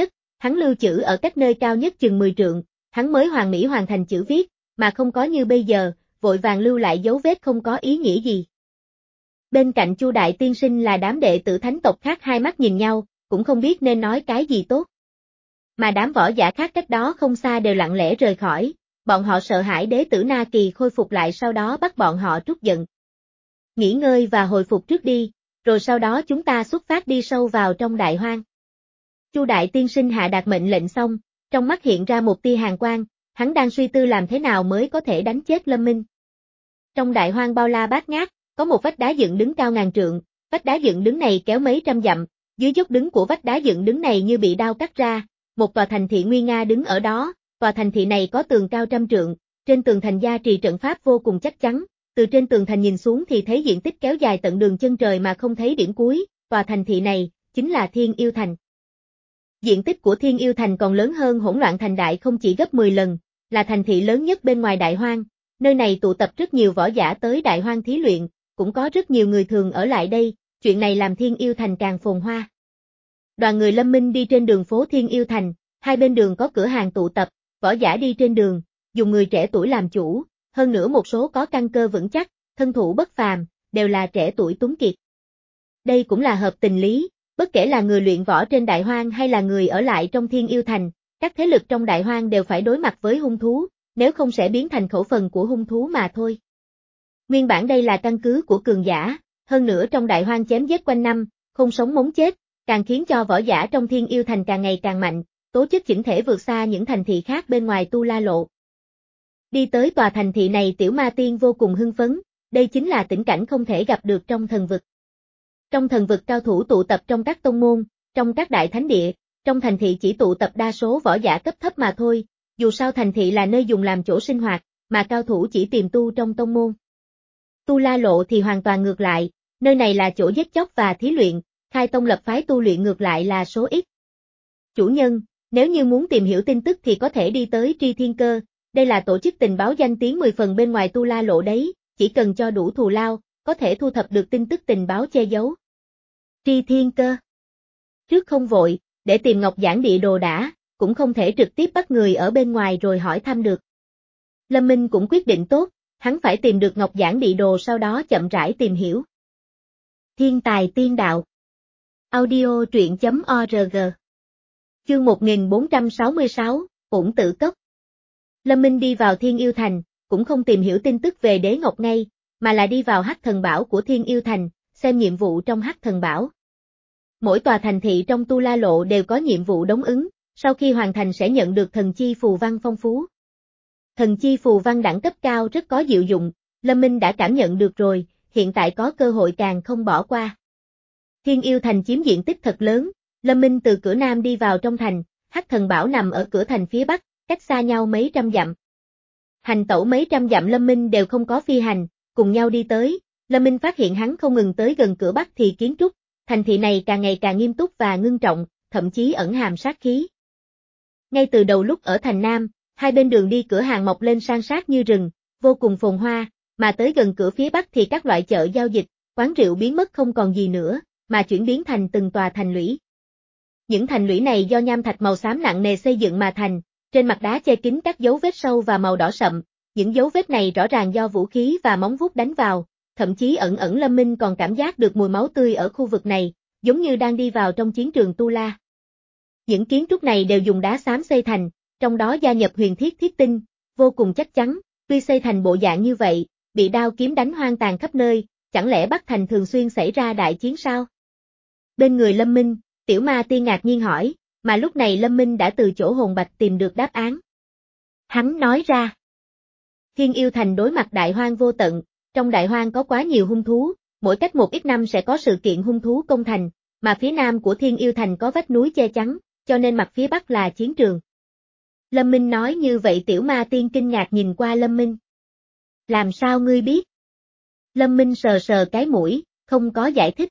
hắn lưu chữ ở cách nơi cao nhất chừng mười trượng, hắn mới hoàn mỹ hoàn thành chữ viết, mà không có như bây giờ, vội vàng lưu lại dấu vết không có ý nghĩa gì. Bên cạnh Chu đại tiên sinh là đám đệ tử thánh tộc khác hai mắt nhìn nhau, cũng không biết nên nói cái gì tốt. Mà đám võ giả khác cách đó không xa đều lặng lẽ rời khỏi, bọn họ sợ hãi đế tử Na Kỳ khôi phục lại sau đó bắt bọn họ trút giận. Nghỉ ngơi và hồi phục trước đi, rồi sau đó chúng ta xuất phát đi sâu vào trong đại hoang. Chu đại tiên sinh hạ đạt mệnh lệnh xong, trong mắt hiện ra một tia hàn quang, hắn đang suy tư làm thế nào mới có thể đánh chết Lâm Minh. Trong đại hoang bao la bát ngát, có một vách đá dựng đứng cao ngàn trượng, vách đá dựng đứng này kéo mấy trăm dặm, dưới dốc đứng của vách đá dựng đứng này như bị đao cắt ra, một tòa thành thị nguy nga đứng ở đó, tòa thành thị này có tường cao trăm trượng, trên tường thành gia trì trận pháp vô cùng chắc chắn, từ trên tường thành nhìn xuống thì thấy diện tích kéo dài tận đường chân trời mà không thấy điểm cuối, tòa thành thị này chính là Thiên Yêu Thành. Diện tích của Thiên Yêu Thành còn lớn hơn Hỗn Loạn Thành đại không chỉ gấp mười lần, là thành thị lớn nhất bên ngoài đại hoang, nơi này tụ tập rất nhiều võ giả tới đại hoang thí luyện, cũng có rất nhiều người thường ở lại đây, chuyện này làm Thiên Yêu Thành càng phồn hoa. Đoàn người Lâm Minh đi trên đường phố Thiên Yêu Thành, hai bên đường có cửa hàng tụ tập, võ giả đi trên đường, dùng người trẻ tuổi làm chủ, hơn nữa một số có căn cơ vững chắc, thân thủ bất phàm, đều là trẻ tuổi tuấn kiệt. Đây cũng là hợp tình lý, bất kể là người luyện võ trên đại hoang hay là người ở lại trong Thiên Yêu Thành, các thế lực trong đại hoang đều phải đối mặt với hung thú, nếu không sẽ biến thành khẩu phần của hung thú mà thôi. Nguyên bản đây là căn cứ của cường giả, hơn nữa trong đại hoang chém giết quanh năm, không sống mống chết, càng khiến cho võ giả trong Thiên Yêu Thành càng ngày càng mạnh, tố chất chỉnh thể vượt xa những thành thị khác bên ngoài Tu La Lộ. Đi tới tòa thành thị này Tiểu Ma Tiên vô cùng hưng phấn, đây chính là tình cảnh không thể gặp được trong thần vực. Trong thần vực cao thủ tụ tập trong các tông môn, trong các đại thánh địa, trong thành thị chỉ tụ tập đa số võ giả cấp thấp mà thôi, dù sao thành thị là nơi dùng làm chỗ sinh hoạt, mà cao thủ chỉ tìm tu trong tông môn. Tu La Lộ thì hoàn toàn ngược lại, nơi này là chỗ giết chóc và thí luyện, khai tông lập phái tu luyện ngược lại là số ít. Chủ nhân, nếu như muốn tìm hiểu tin tức thì có thể đi tới Tri Thiên Cơ, đây là tổ chức tình báo danh tiếng mười phần bên ngoài Tu La Lộ đấy, chỉ cần cho đủ thù lao, có thể thu thập được tin tức tình báo che giấu. Tri Thiên Cơ. Trước không vội, để tìm Ngọc Giảng địa đồ đã, cũng không thể trực tiếp bắt người ở bên ngoài rồi hỏi thăm được. Lâm Minh cũng quyết định tốt, hắn phải tìm được Ngọc Giảng địa đồ sau đó chậm rãi tìm hiểu. Thiên tài tiên đạo. Audio truyện chấm org. Chương một nghìn bốn trăm sáu mươi sáu, Ổn Tử Cốc. Lâm Minh đi vào Thiên Yêu Thành, cũng không tìm hiểu tin tức về Đế Ngọc ngay, mà là đi vào Hắc Thần Bảo của Thiên Yêu Thành, xem nhiệm vụ trong Hắc Thần Bảo. Mỗi tòa thành thị trong Tu La Lộ đều có nhiệm vụ đóng ứng, sau khi hoàn thành sẽ nhận được thần chi phù văn phong phú. Thần chi phù văn đẳng cấp cao rất có diệu dụng, Lâm Minh đã cảm nhận được rồi, hiện tại có cơ hội càng không bỏ qua. Thiên Yêu Thành chiếm diện tích thật lớn, Lâm Minh từ cửa nam đi vào trong thành, Hắc Thần Bảo nằm ở cửa thành phía bắc, cách xa nhau mấy trăm dặm. Hành tẩu mấy trăm dặm Lâm Minh đều không có phi hành, cùng nhau đi tới, Lâm Minh phát hiện hắn không ngừng tới gần cửa bắc thì kiến trúc, thành thị này càng ngày càng nghiêm túc và ngưng trọng, thậm chí ẩn hàm sát khí. Ngay từ đầu lúc ở thành nam, hai bên đường đi cửa hàng mọc lên san sát như rừng, vô cùng phồn hoa, mà tới gần cửa phía bắc thì các loại chợ giao dịch, quán rượu biến mất không còn gì nữa, mà chuyển biến thành từng tòa thành lũy. Những thành lũy này do nham thạch màu xám nặng nề xây dựng mà thành, trên mặt đá che kín các dấu vết sâu và màu đỏ sậm, những dấu vết này rõ ràng do vũ khí và móng vuốt đánh vào, thậm chí ẩn ẩn Lâm Minh còn cảm giác được mùi máu tươi ở khu vực này, giống như đang đi vào trong chiến trường Tu La. Những kiến trúc này đều dùng đá xám xây thành, trong đó gia nhập huyền thiết thiết tinh, vô cùng chắc chắn, tuy xây thành bộ dạng như vậy, bị đao kiếm đánh hoang tàn khắp nơi, chẳng lẽ Bắc Thành thường xuyên xảy ra đại chiến sao? Bên người Lâm Minh, Tiểu Ma Tiên ngạc nhiên hỏi, mà lúc này Lâm Minh đã từ chỗ hồn bạch tìm được đáp án. Hắn nói ra, Thiên Yêu Thành đối mặt đại hoang vô tận, trong đại hoang có quá nhiều hung thú, mỗi cách một ít năm sẽ có sự kiện hung thú công thành, mà phía nam của Thiên Yêu Thành có vách núi che chắn, cho nên mặt phía bắc là chiến trường. Lâm Minh nói như vậy Tiểu Ma Tiên kinh ngạc nhìn qua Lâm Minh. Làm sao ngươi biết? Lâm Minh sờ sờ cái mũi, không có giải thích.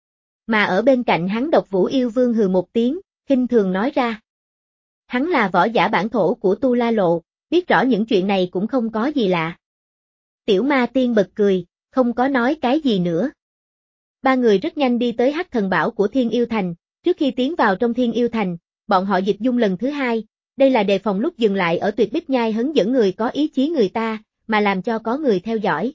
Mà ở bên cạnh hắn Độc Vũ Yêu Vương hừ một tiếng, khinh thường nói ra. Hắn là võ giả bản thổ của Tu La Lộ, biết rõ những chuyện này cũng không có gì lạ. Tiểu Ma Tiên bật cười, không có nói cái gì nữa. Ba người rất nhanh đi tới Hắc Thần Bảo của Thiên Yêu Thành, trước khi tiến vào trong Thiên Yêu Thành, bọn họ dịch dung lần thứ hai, đây là đề phòng lúc dừng lại ở Tuyệt Bích Nhai hấn dẫn người có ý chí người ta, mà làm cho có người theo dõi.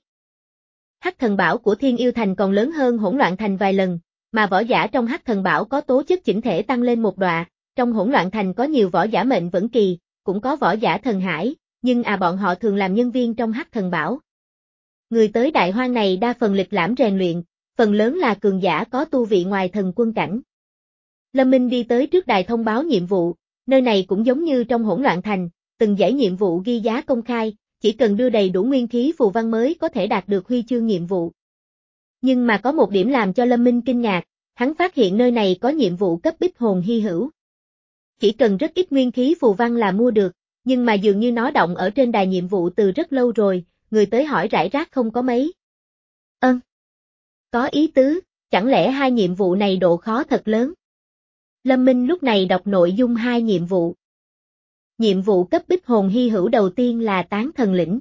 Hắc thần bảo của Thiên Yêu Thành còn lớn hơn Hỗn Loạn Thành vài lần, mà võ giả trong Hắc thần bảo có tố chất chỉnh thể tăng lên một đọa, trong Hỗn Loạn Thành có nhiều võ giả mệnh vẫn kỳ, cũng có võ giả thần hải, nhưng à bọn họ thường làm nhân viên trong Hắc thần bảo. Người tới Đại Hoang này đa phần lịch lãm rèn luyện, phần lớn là cường giả có tu vị ngoài thần quân cảnh. Lâm Minh đi tới trước đài thông báo nhiệm vụ, nơi này cũng giống như trong Hỗn Loạn Thành, từng dãy nhiệm vụ ghi giá công khai, chỉ cần đưa đầy đủ nguyên khí phù văn mới có thể đạt được huy chương nhiệm vụ. Nhưng mà có một điểm làm cho Lâm Minh kinh ngạc, hắn phát hiện nơi này có nhiệm vụ cấp bích hồn hy hữu. Chỉ cần rất ít nguyên khí phù văn là mua được, nhưng mà dường như nó động ở trên đài nhiệm vụ từ rất lâu rồi, người tới hỏi rải rác không có mấy. Ơn. Có ý tứ, chẳng lẽ hai nhiệm vụ này độ khó thật lớn? Lâm Minh lúc này đọc nội dung hai nhiệm vụ. Nhiệm vụ cấp bích hồn hy hữu đầu tiên là tán thần lĩnh.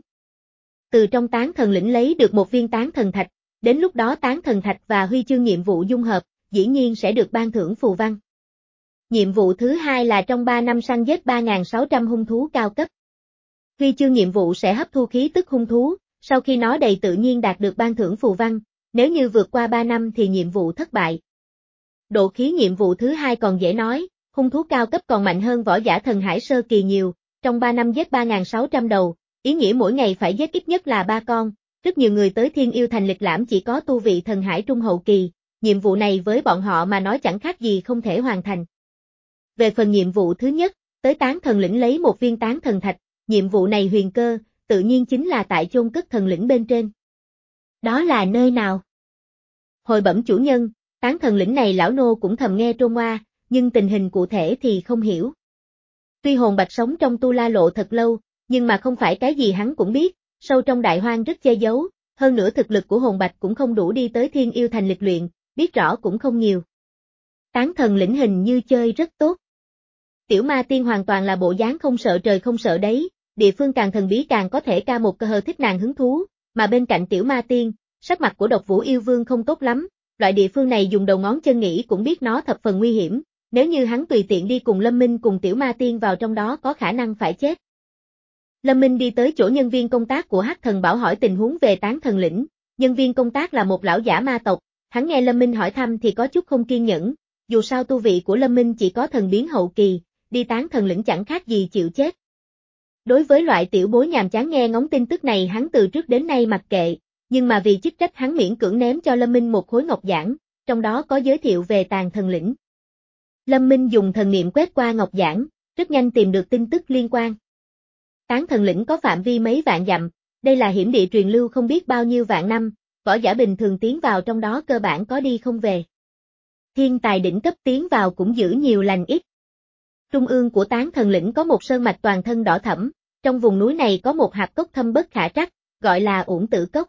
Từ trong tán thần lĩnh lấy được một viên tán thần thạch, đến lúc đó tán thần thạch và huy chương nhiệm vụ dung hợp, dĩ nhiên sẽ được ban thưởng phù văn. Nhiệm vụ thứ hai là trong ba năm săn giết ba nghìn sáu trăm hung thú cao cấp. Huy chương nhiệm vụ sẽ hấp thu khí tức hung thú, sau khi nó đầy tự nhiên đạt được ban thưởng phù văn, nếu như vượt qua ba năm thì nhiệm vụ thất bại. Độ khí nhiệm vụ thứ hai còn dễ nói, hung thú cao cấp còn mạnh hơn võ giả thần hải sơ kỳ nhiều, trong ba năm giết ba nghìn sáu trăm đầu, ý nghĩa mỗi ngày phải giết ít nhất là ba con, rất nhiều người tới Thiên Yêu Thành lịch lãm chỉ có tu vị thần hải trung hậu kỳ, nhiệm vụ này với bọn họ mà nói chẳng khác gì không thể hoàn thành. Về phần nhiệm vụ thứ nhất, tới tán thần lĩnh lấy một viên tán thần thạch, nhiệm vụ này huyền cơ, tự nhiên chính là tại chôn cất thần lĩnh bên trên. Đó là nơi nào? Hồi bẩm chủ nhân, tán thần lĩnh này lão nô cũng thầm nghe trôn oa, nhưng tình hình cụ thể thì không hiểu. Tuy hồn bạch sống trong tu la lộ thật lâu, nhưng mà không phải cái gì hắn cũng biết, sâu trong đại hoang rất che giấu, hơn nữa thực lực của hồn bạch cũng không đủ đi tới Thiên Yêu Thành lịch luyện, biết rõ cũng không nhiều. Tán thần lĩnh hình như chơi rất tốt. Tiểu ma tiên hoàn toàn là bộ dáng không sợ trời không sợ đấy, địa phương càng thần bí càng có thể ca một cơ hờ thích nàng hứng thú, mà bên cạnh tiểu ma tiên, sắc mặt của Độc Vũ Yêu Vương không tốt lắm, loại địa phương này dùng đầu ngón chân nghĩ cũng biết nó thập phần nguy hiểm, nếu như hắn tùy tiện đi cùng Lâm Minh cùng tiểu ma tiên vào trong đó có khả năng phải chết. Lâm Minh đi tới chỗ nhân viên công tác của Hắc Thần Bảo hỏi tình huống về tán thần lĩnh, nhân viên công tác là một lão giả ma tộc, hắn nghe Lâm Minh hỏi thăm thì có chút không kiên nhẫn, dù sao tu vị của Lâm Minh chỉ có thần biến hậu kỳ, đi tán thần lĩnh chẳng khác gì chịu chết. Đối với loại tiểu bối nhàm chán nghe ngóng tin tức này hắn từ trước đến nay mặc kệ, nhưng mà vì chức trách hắn miễn cưỡng ném cho Lâm Minh một khối ngọc giản, trong đó có giới thiệu về tàn thần lĩnh. Lâm Minh dùng thần niệm quét qua ngọc giản, rất nhanh tìm được tin tức liên quan. Tán thần lĩnh có phạm vi mấy vạn dặm, đây là hiểm địa truyền lưu không biết bao nhiêu vạn năm, võ giả bình thường tiến vào trong đó cơ bản có đi không về. Thiên tài đỉnh cấp tiến vào cũng giữ nhiều lành ít. Trung ương của tán thần lĩnh có một sơn mạch toàn thân đỏ thẫm, trong vùng núi này có một hạp cốc thâm bất khả trắc, gọi là Uổng Tử Cốc.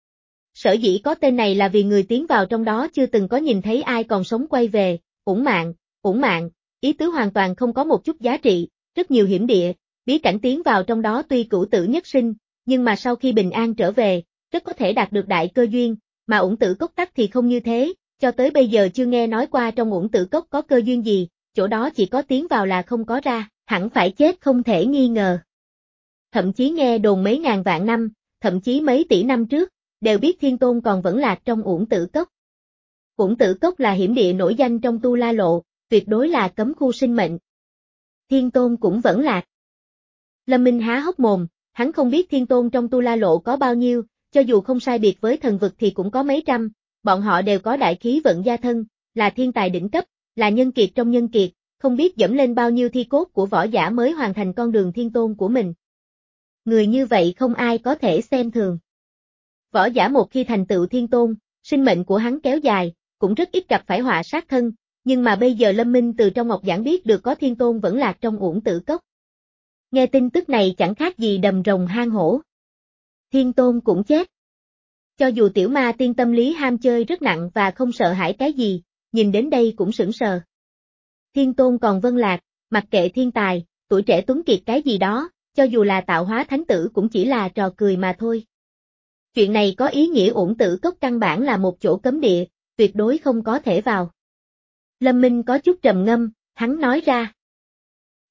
Sở dĩ có tên này là vì người tiến vào trong đó chưa từng có nhìn thấy ai còn sống quay về, uổng mạng, uổng mạng, ý tứ hoàn toàn không có một chút giá trị, rất nhiều hiểm địa, bí cảnh tiến vào trong đó tuy cửu tử nhất sinh, nhưng mà sau khi bình an trở về, rất có thể đạt được đại cơ duyên, mà Uổng Tử Cốc tắc thì không như thế, cho tới bây giờ chưa nghe nói qua trong Uổng Tử Cốc có cơ duyên gì, chỗ đó chỉ có tiến vào là không có ra, hẳn phải chết không thể nghi ngờ. Thậm chí nghe đồn mấy ngàn vạn năm, thậm chí mấy tỷ năm trước, đều biết Thiên Tôn còn vẫn lạc trong Uổng Tử Cốc. Uổng Tử Cốc là hiểm địa nổi danh trong Tu La Lộ, tuyệt đối là cấm khu sinh mệnh. Thiên Tôn cũng vẫn lạc. Lâm Minh há hốc mồm, hắn không biết Thiên Tôn trong Tu La Lộ có bao nhiêu, cho dù không sai biệt với thần vực thì cũng có mấy trăm, bọn họ đều có đại khí vận gia thân, là thiên tài đỉnh cấp, là nhân kiệt trong nhân kiệt, không biết dẫm lên bao nhiêu thi cốt của võ giả mới hoàn thành con đường Thiên Tôn của mình. Người như vậy không ai có thể xem thường. Võ giả một khi thành tựu Thiên Tôn, sinh mệnh của hắn kéo dài, cũng rất ít gặp phải họa sát thân, nhưng mà bây giờ Lâm Minh từ trong ngọc giản biết được có Thiên Tôn vẫn lạc trong Uổng Tử Cốc. Nghe tin tức này chẳng khác gì đầm rồng hang hổ. Thiên Tôn cũng chết. Cho dù tiểu ma tiên tâm lý ham chơi rất nặng và không sợ hãi cái gì, nhìn đến đây cũng sững sờ. Thiên Tôn còn vân lạc, mặc kệ thiên tài, tuổi trẻ tuấn kiệt cái gì đó, cho dù là tạo hóa thánh tử cũng chỉ là trò cười mà thôi. Chuyện này có ý nghĩa Uổng Tử Cốc căn bản là một chỗ cấm địa, tuyệt đối không có thể vào. Lâm Minh có chút trầm ngâm, hắn nói ra.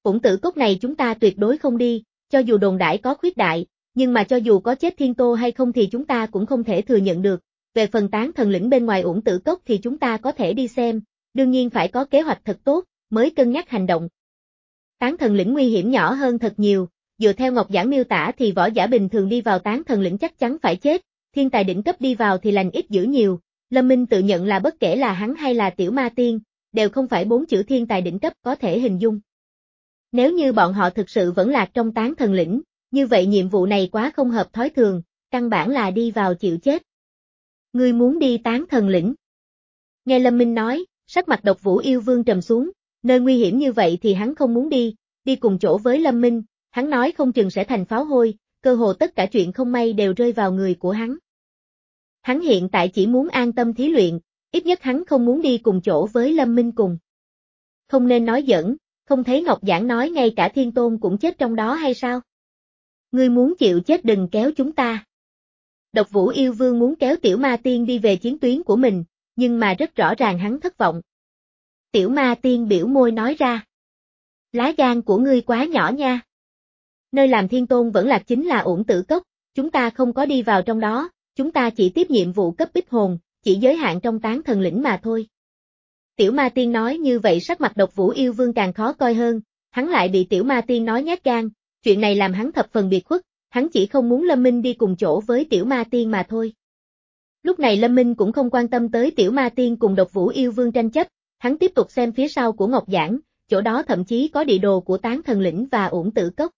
Uổng Tử Cốc này chúng ta tuyệt đối không đi, cho dù đồn đãi có khuyết đại, nhưng mà cho dù có chết Thiên Tô hay không thì chúng ta cũng không thể thừa nhận được. Về phần tán thần lĩnh bên ngoài Uổng Tử Cốc thì chúng ta có thể đi xem, đương nhiên phải có kế hoạch thật tốt, mới cân nhắc hành động. Tán thần lĩnh nguy hiểm nhỏ hơn thật nhiều, dựa theo Ngọc Giảng miêu tả thì võ giả bình thường đi vào tán thần lĩnh chắc chắn phải chết, thiên tài đỉnh cấp đi vào thì lành ít dữ nhiều. Lâm Minh tự nhận là bất kể là hắn hay là Tiểu Ma Tiên, đều không phải bốn chữ thiên tài đỉnh cấp có thể hình dung. Nếu như bọn họ thực sự vẫn lạc trong tán thần lĩnh, như vậy nhiệm vụ này quá không hợp thói thường, căn bản là đi vào chịu chết. Ngươi muốn đi tán thần lĩnh? Nghe Lâm Minh nói, sắc mặt Độc Vũ Yêu Vương trầm xuống, nơi nguy hiểm như vậy thì hắn không muốn đi, đi cùng chỗ với Lâm Minh, hắn nói không chừng sẽ thành pháo hôi, cơ hồ tất cả chuyện không may đều rơi vào người của hắn. Hắn hiện tại chỉ muốn an tâm thí luyện, ít nhất hắn không muốn đi cùng chỗ với Lâm Minh cùng. Không nên nói giỡn, không thấy Ngọc Giảng nói ngay cả Thiên Tôn cũng chết trong đó hay sao? Ngươi muốn chịu chết đừng kéo chúng ta. Độc Vũ Yêu Vương muốn kéo Tiểu Ma Tiên đi về chiến tuyến của mình, nhưng mà rất rõ ràng hắn thất vọng. Tiểu Ma Tiên biểu môi nói ra. Lá gan của ngươi quá nhỏ nha. Nơi làm Thiên Tôn vẫn lạc chính là Uổng Tử Cốc, chúng ta không có đi vào trong đó, chúng ta chỉ tiếp nhiệm vụ cấp bích hồn, chỉ giới hạn trong tán thần lĩnh mà thôi. Tiểu Ma Tiên nói như vậy sắc mặt Độc Vũ Yêu Vương càng khó coi hơn, hắn lại bị Tiểu Ma Tiên nói nhát gan, chuyện này làm hắn thập phần biệt khuất, hắn chỉ không muốn Lâm Minh đi cùng chỗ với Tiểu Ma Tiên mà thôi. Lúc này Lâm Minh cũng không quan tâm tới Tiểu Ma Tiên cùng Độc Vũ Yêu Vương tranh chấp, hắn tiếp tục xem phía sau của Ngọc Giảng, chỗ đó thậm chí có địa đồ của tán thần lĩnh và Uổng Tử Cốc.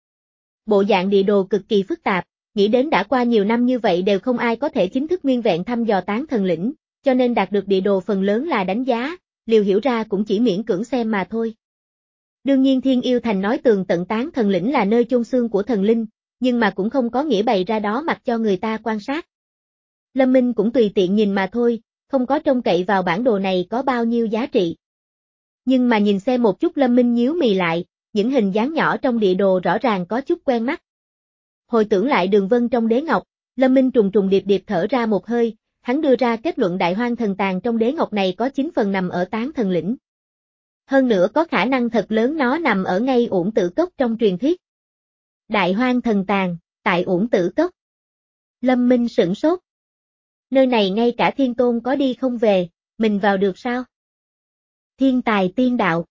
Bộ dạng địa đồ cực kỳ phức tạp, nghĩ đến đã qua nhiều năm như vậy đều không ai có thể chính thức nguyên vẹn thăm dò tán thần lĩnh, cho nên đạt được địa đồ phần lớn là đánh giá, Liều Hiểu ra cũng chỉ miễn cưỡng xem mà thôi. Đương nhiên Thiên Yêu Thành nói tường tận tán thần lĩnh là nơi chôn xương của thần linh, nhưng mà cũng không có nghĩa bày ra đó mặc cho người ta quan sát. Lâm Minh cũng tùy tiện nhìn mà thôi, không có trông cậy vào bản đồ này có bao nhiêu giá trị. Nhưng mà nhìn xem một chút Lâm Minh nhíu mì lại, những hình dáng nhỏ trong địa đồ rõ ràng có chút quen mắt. Hồi tưởng lại đường vân trong đế ngọc, Lâm Minh trùng trùng điệp điệp thở ra một hơi, hắn đưa ra kết luận đại hoang thần tàng trong đế ngọc này có chín phần nằm ở tán thần lĩnh. Hơn nữa có khả năng thật lớn nó nằm ở ngay Uổng Tử Cốc trong truyền thuyết. Đại hoang thần tàng, tại Uổng Tử Cốc. Lâm Minh sửng sốt. Nơi này ngay cả Thiên Tôn có đi không về, mình vào được sao? Thiên tài tiên đạo.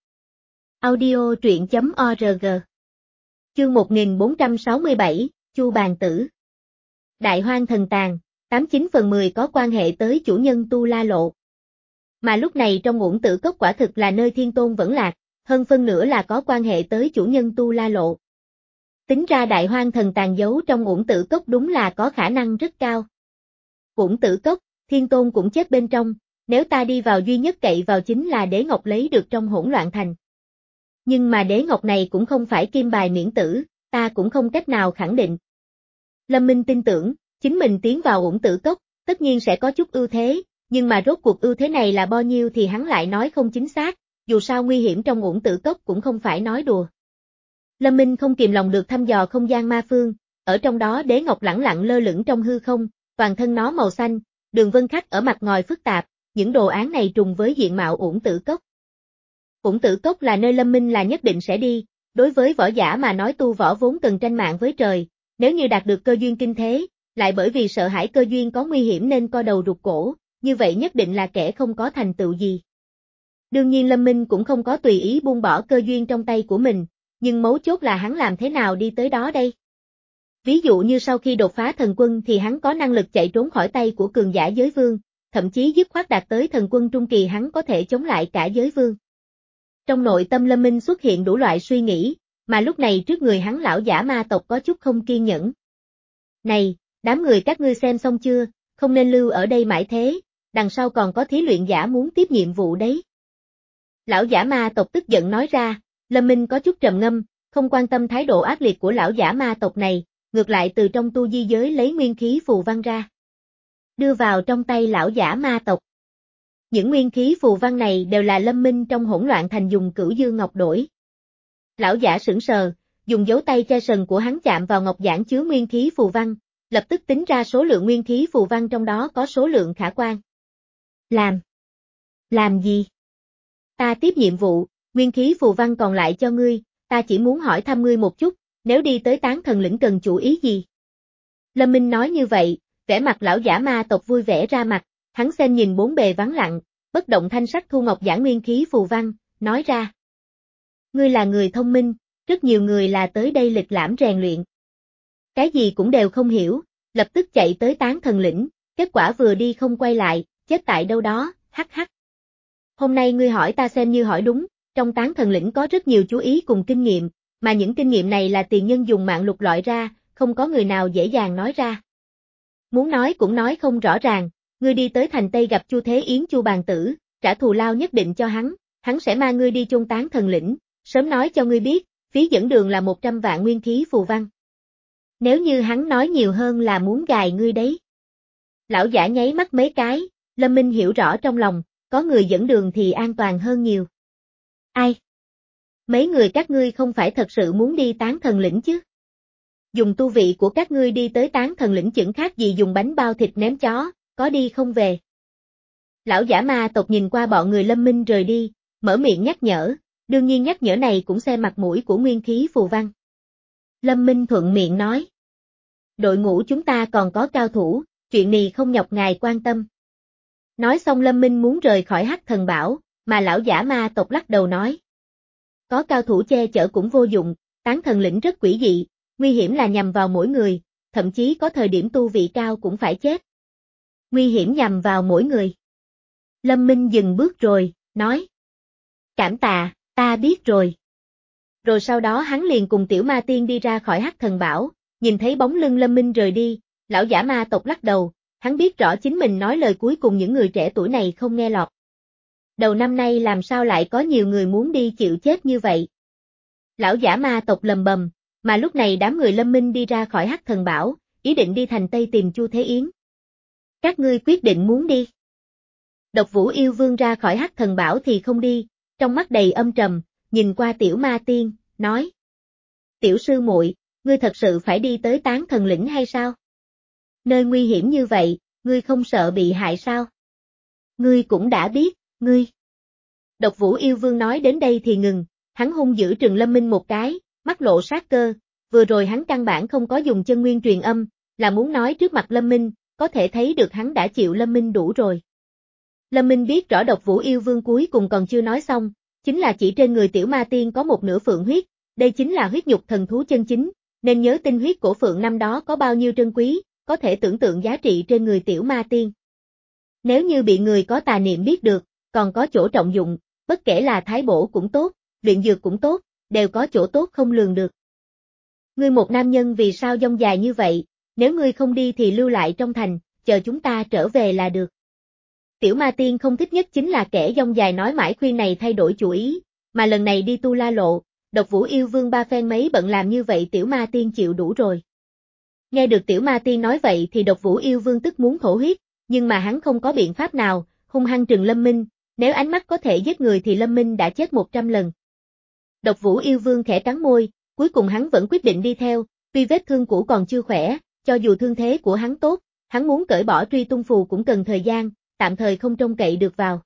Audio truyện chấm org. Chương một nghìn bốn trăm sáu mươi bảy, Chu Bàn Tử. Đại hoang thần tàng, tám chín phần mười có quan hệ tới chủ nhân Tu La Lộ. Mà lúc này trong Uổng Tử Cốc quả thực là nơi Thiên Tôn vẫn lạc, hơn phân nửa là có quan hệ tới chủ nhân Tu La Lộ. Tính ra đại hoang thần tàng giấu trong Uổng Tử Cốc đúng là có khả năng rất cao. Uổng Tử Cốc, Thiên Tôn cũng chết bên trong, nếu ta đi vào duy nhất cậy vào chính là đế ngọc lấy được trong Hỗn Loạn Thành. Nhưng mà đế ngọc này cũng không phải kim bài miễn tử, ta cũng không cách nào khẳng định. Lâm Minh tin tưởng, chính mình tiến vào Uổng Tử Cốc, tất nhiên sẽ có chút ưu thế, nhưng mà rốt cuộc ưu thế này là bao nhiêu thì hắn lại nói không chính xác, dù sao nguy hiểm trong Uổng Tử Cốc cũng không phải nói đùa. Lâm Minh không kìm lòng được thăm dò không gian ma phương, ở trong đó đế ngọc lẳng lặng lơ lửng trong hư không, toàn thân nó màu xanh, đường vân khắc ở mặt ngoài phức tạp, những đồ án này trùng với diện mạo Uổng Tử Cốc. Uổng Tử Cốc là nơi Lâm Minh là nhất định sẽ đi, đối với võ giả mà nói tu võ vốn cần tranh mạng với trời, nếu như đạt được cơ duyên kinh thế, lại bởi vì sợ hãi cơ duyên có nguy hiểm nên co đầu rụt cổ, như vậy nhất định là kẻ không có thành tựu gì. Đương nhiên Lâm Minh cũng không có tùy ý buông bỏ cơ duyên trong tay của mình, nhưng mấu chốt là hắn làm thế nào đi tới đó đây? Ví dụ như sau khi đột phá thần quân thì hắn có năng lực chạy trốn khỏi tay của cường giả giới vương, thậm chí dứt khoát đạt tới thần quân trung kỳ hắn có thể chống lại cả giới vương. Trong nội tâm Lâm Minh xuất hiện đủ loại suy nghĩ, mà lúc này trước người hắn lão giả ma tộc có chút không kiên nhẫn. Này, đám người các ngươi xem xong chưa, không nên lưu ở đây mãi thế, đằng sau còn có thí luyện giả muốn tiếp nhiệm vụ đấy. Lão giả ma tộc tức giận nói ra, Lâm Minh có chút trầm ngâm, không quan tâm thái độ ác liệt của lão giả ma tộc này, ngược lại từ trong tu di giới lấy nguyên khí phù văn ra. Đưa vào trong tay lão giả ma tộc. Những nguyên khí phù văn này đều là Lâm Minh trong Hỗn Loạn Thành dùng Cửu Dương Ngọc đổi. Lão giả sững sờ, dùng dấu tay che sần của hắn chạm vào ngọc giản chứa nguyên khí phù văn, lập tức tính ra số lượng nguyên khí phù văn trong đó có số lượng khả quan. Làm. Làm gì? Ta tiếp nhiệm vụ, nguyên khí phù văn còn lại cho ngươi, ta chỉ muốn hỏi thăm ngươi một chút, nếu đi tới Tán Thần Lĩnh cần chú ý gì? Lâm Minh nói như vậy, vẻ mặt lão giả ma tộc vui vẻ ra mặt, hắn xem nhìn bốn bề vắng lặng, bất động thanh sắc thu ngọc giảng nguyên khí phù văn, nói ra. Ngươi là người thông minh, rất nhiều người là tới đây lịch lãm rèn luyện. Cái gì cũng đều không hiểu, lập tức chạy tới Tán Thần Lĩnh, kết quả vừa đi không quay lại, chết tại đâu đó, hắc hắc. Hôm nay ngươi hỏi ta xem như hỏi đúng, trong Tán Thần Lĩnh có rất nhiều chú ý cùng kinh nghiệm, mà những kinh nghiệm này là tiền nhân dùng mạng lục lọi ra, không có người nào dễ dàng nói ra. Muốn nói cũng nói không rõ ràng, ngươi đi tới thành Tây gặp Chu Thế Yến Chu Bàn Tử, trả thù lao nhất định cho hắn, hắn sẽ mang ngươi đi chôn Tán Thần Lĩnh, sớm nói cho ngươi biết, phí dẫn đường là một trăm vạn nguyên khí phù văn. Nếu như hắn nói nhiều hơn là muốn gài ngươi đấy. Lão giả nháy mắt mấy cái, Lâm Minh hiểu rõ trong lòng, có người dẫn đường thì an toàn hơn nhiều. Ai? Mấy người các ngươi không phải thật sự muốn đi Tán Thần Lĩnh chứ? Dùng tu vị của các ngươi đi tới Tán Thần Lĩnh chẳng khác gì dùng bánh bao thịt ném chó, có đi không về. Lão giả ma tộc nhìn qua bọn người Lâm Minh rời đi, mở miệng nhắc nhở, đương nhiên nhắc nhở này cũng xem mặt mũi của nguyên khí phù văn. Lâm Minh thuận miệng nói. Đội ngũ chúng ta còn có cao thủ, chuyện này không nhọc ngài quan tâm. Nói xong Lâm Minh muốn rời khỏi Hắc Thần Bảo, mà lão giả ma tộc lắc đầu nói. Có cao thủ che chở cũng vô dụng, Tán Thần Lĩnh rất quỷ dị, nguy hiểm là nhằm vào mỗi người, thậm chí có thời điểm tu vị cao cũng phải chết. Nguy hiểm nhằm vào mỗi người. Lâm Minh dừng bước rồi, nói. Cảm tạ, ta biết rồi. Rồi sau đó hắn liền cùng Tiểu Ma Tiên đi ra khỏi Hắc Thần Bảo, nhìn thấy bóng lưng Lâm Minh rời đi, lão giả ma tộc lắc đầu, hắn biết rõ chính mình nói lời cuối cùng những người trẻ tuổi này không nghe lọt. Đầu năm nay làm sao lại có nhiều người muốn đi chịu chết như vậy? Lão giả ma tộc lầm bầm, mà lúc này đám người Lâm Minh đi ra khỏi Hắc Thần Bảo, ý định đi thành Tây tìm Chu Thế Yến. Các ngươi quyết định muốn đi. Độc Vũ Yêu Vương ra khỏi Hắc Thần Bảo thì không đi, trong mắt đầy âm trầm, nhìn qua Tiểu Ma Tiên, nói. Tiểu sư muội, ngươi thật sự phải đi tới Tán Thần Lĩnh hay sao? Nơi nguy hiểm như vậy, ngươi không sợ bị hại sao? Ngươi cũng đã biết, ngươi. Độc Vũ Yêu Vương nói đến đây thì ngừng, hắn hung dữ trừng Lâm Minh một cái, mắt lộ sát cơ, vừa rồi hắn căn bản không có dùng chân nguyên truyền âm, là muốn nói trước mặt Lâm Minh, có thể thấy được hắn đã chịu Lâm Minh đủ rồi. Lâm Minh biết rõ Độc Vũ Yêu Vương cuối cùng còn chưa nói xong, chính là chỉ trên người Tiểu Ma Tiên có một nửa phượng huyết, đây chính là huyết nhục thần thú chân chính, nên nhớ tinh huyết của phượng năm đó có bao nhiêu trân quý, có thể tưởng tượng giá trị trên người Tiểu Ma Tiên. Nếu như bị người có tà niệm biết được, còn có chỗ trọng dụng, bất kể là thái bổ cũng tốt, luyện dược cũng tốt, đều có chỗ tốt không lường được. Ngươi một nam nhân vì sao dông dài như vậy, nếu ngươi không đi thì lưu lại trong thành, chờ chúng ta trở về là được. Tiểu Ma Tiên không thích nhất chính là kẻ dông dài nói mãi khuyên này thay đổi chủ ý, mà lần này đi Tu La Lộ, Độc Vũ Yêu Vương ba phen mấy bận làm như vậy Tiểu Ma Tiên chịu đủ rồi. Nghe được Tiểu Ma Tiên nói vậy thì Độc Vũ Yêu Vương tức muốn thổ huyết, nhưng mà hắn không có biện pháp nào, hung hăng trừng Lâm Minh, nếu ánh mắt có thể giết người thì Lâm Minh đã chết một trăm lần. Độc Vũ Yêu Vương khẽ cắn môi, cuối cùng hắn vẫn quyết định đi theo, tuy vết thương cũ còn chưa khỏe, cho dù thương thế của hắn tốt, hắn muốn cởi bỏ truy tung phù cũng cần thời gian, tạm thời không trông cậy được vào.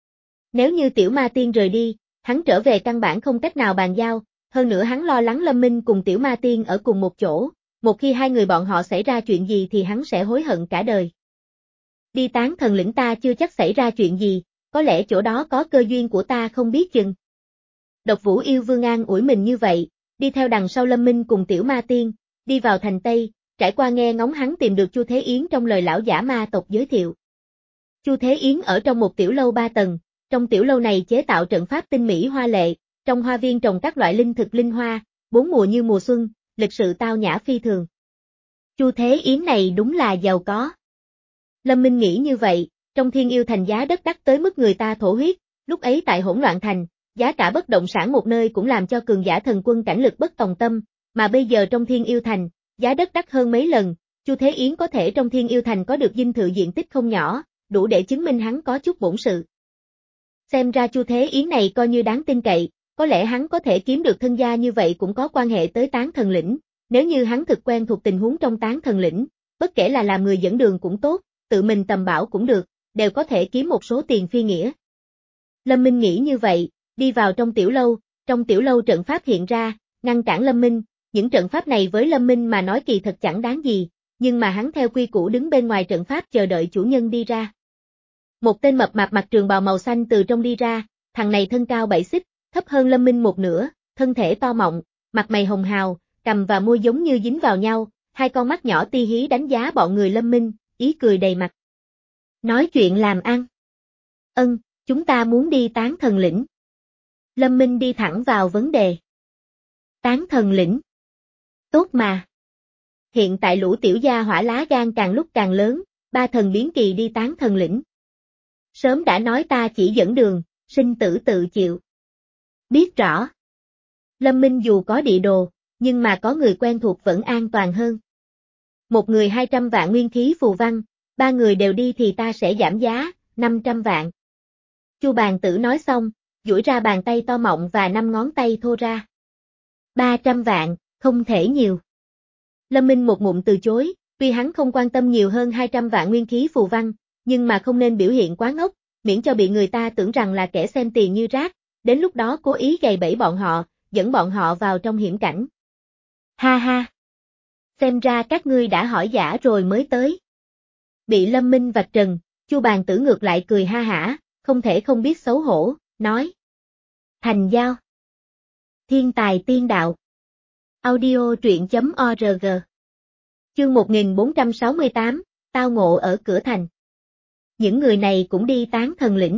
Nếu như Tiểu Ma Tiên rời đi, hắn trở về căn bản không cách nào bàn giao, hơn nữa hắn lo lắng Lâm Minh cùng Tiểu Ma Tiên ở cùng một chỗ, một khi hai người bọn họ xảy ra chuyện gì thì hắn sẽ hối hận cả đời. Đi Tán Thần Lĩnh ta chưa chắc xảy ra chuyện gì, có lẽ chỗ đó có cơ duyên của ta không biết chừng. Độc Vũ Yêu Vương an ủi mình như vậy, đi theo đằng sau Lâm Minh cùng Tiểu Ma Tiên, đi vào thành Tây, trải qua nghe ngóng hắn tìm được Chu Thế Yến trong lời lão giả ma tộc giới thiệu. Chu Thế Yến ở trong một tiểu lâu ba tầng, trong tiểu lâu này chế tạo trận pháp tinh mỹ hoa lệ, trong hoa viên trồng các loại linh thực linh hoa, bốn mùa như mùa xuân, lịch sự tao nhã phi thường. Chu Thế Yến này đúng là giàu có. Lâm Minh nghĩ như vậy, trong Thiên Yêu Thành giá đất đắt tới mức người ta thổ huyết, lúc ấy tại Hỗn Loạn Thành, giá cả bất động sản một nơi cũng làm cho cường giả thần quân cảnh lực bất tòng tâm, mà bây giờ trong Thiên Yêu Thành, giá đất đắt hơn mấy lần, Chu Thế Yến có thể trong Thiên Yêu Thành có được dinh thự diện tích không nhỏ, đủ để chứng minh hắn có chút bổn sự. Xem ra Chu Thế Yến này coi như đáng tin cậy, có lẽ hắn có thể kiếm được thân gia như vậy cũng có quan hệ tới Tán Thần Lĩnh, nếu như hắn thực quen thuộc tình huống trong Tán Thần Lĩnh, bất kể là làm người dẫn đường cũng tốt, tự mình tầm bảo cũng được, đều có thể kiếm một số tiền phi nghĩa. Lâm Minh nghĩ như vậy, đi vào trong tiểu lâu, trong tiểu lâu trận pháp hiện ra, ngăn cản Lâm Minh, những trận pháp này với Lâm Minh mà nói kỳ thật chẳng đáng gì, nhưng mà hắn theo quy củ đứng bên ngoài trận pháp chờ đợi chủ nhân đi ra. Một tên mập mạp mặc trường bào màu xanh từ trong đi ra, thằng này thân cao bảy xích, thấp hơn Lâm Minh một nửa, thân thể to mọng, mặt mày hồng hào, cằm và môi giống như dính vào nhau, hai con mắt nhỏ ti hí đánh giá bọn người Lâm Minh, ý cười đầy mặt. Nói chuyện làm ăn. Ân, chúng ta muốn đi Tán Thần Lĩnh. Lâm Minh đi thẳng vào vấn đề. Tán Thần Lĩnh. Tốt mà. Hiện tại lũ tiểu gia hỏa lá gan càng lúc càng lớn, ba thần biến kỳ đi Tán Thần Lĩnh. Sớm đã nói ta chỉ dẫn đường, sinh tử tự chịu. Biết rõ. Lâm Minh dù có địa đồ, nhưng mà có người quen thuộc vẫn an toàn hơn. Một người hai trăm vạn nguyên khí phù văn, ba người đều đi thì ta sẽ giảm giá, năm trăm vạn. Chu bàn tử nói xong, duỗi ra bàn tay to mọng và năm ngón tay thô ra. ba trăm vạn, không thể nhiều. Lâm Minh một ngụm từ chối, tuy hắn không quan tâm nhiều hơn hai trăm vạn nguyên khí phù văn, nhưng mà không nên biểu hiện quá ngốc, miễn cho bị người ta tưởng rằng là kẻ xem tiền như rác, đến lúc đó cố ý gài bẫy bọn họ, dẫn bọn họ vào trong hiểm cảnh. Ha ha! Xem ra các ngươi đã hỏi giả rồi mới tới. Bị Lâm Minh vạch trần, Chu bàn tử ngược lại cười ha hả, không thể không biết xấu hổ, nói. Thành giao. Thiên tài tiên đạo. Audio truyện chấm org. Chương một nghìn bốn trăm sáu mươi tám, tao ngộ ở cửa thành. Những người này cũng đi Tán Thần Lĩnh.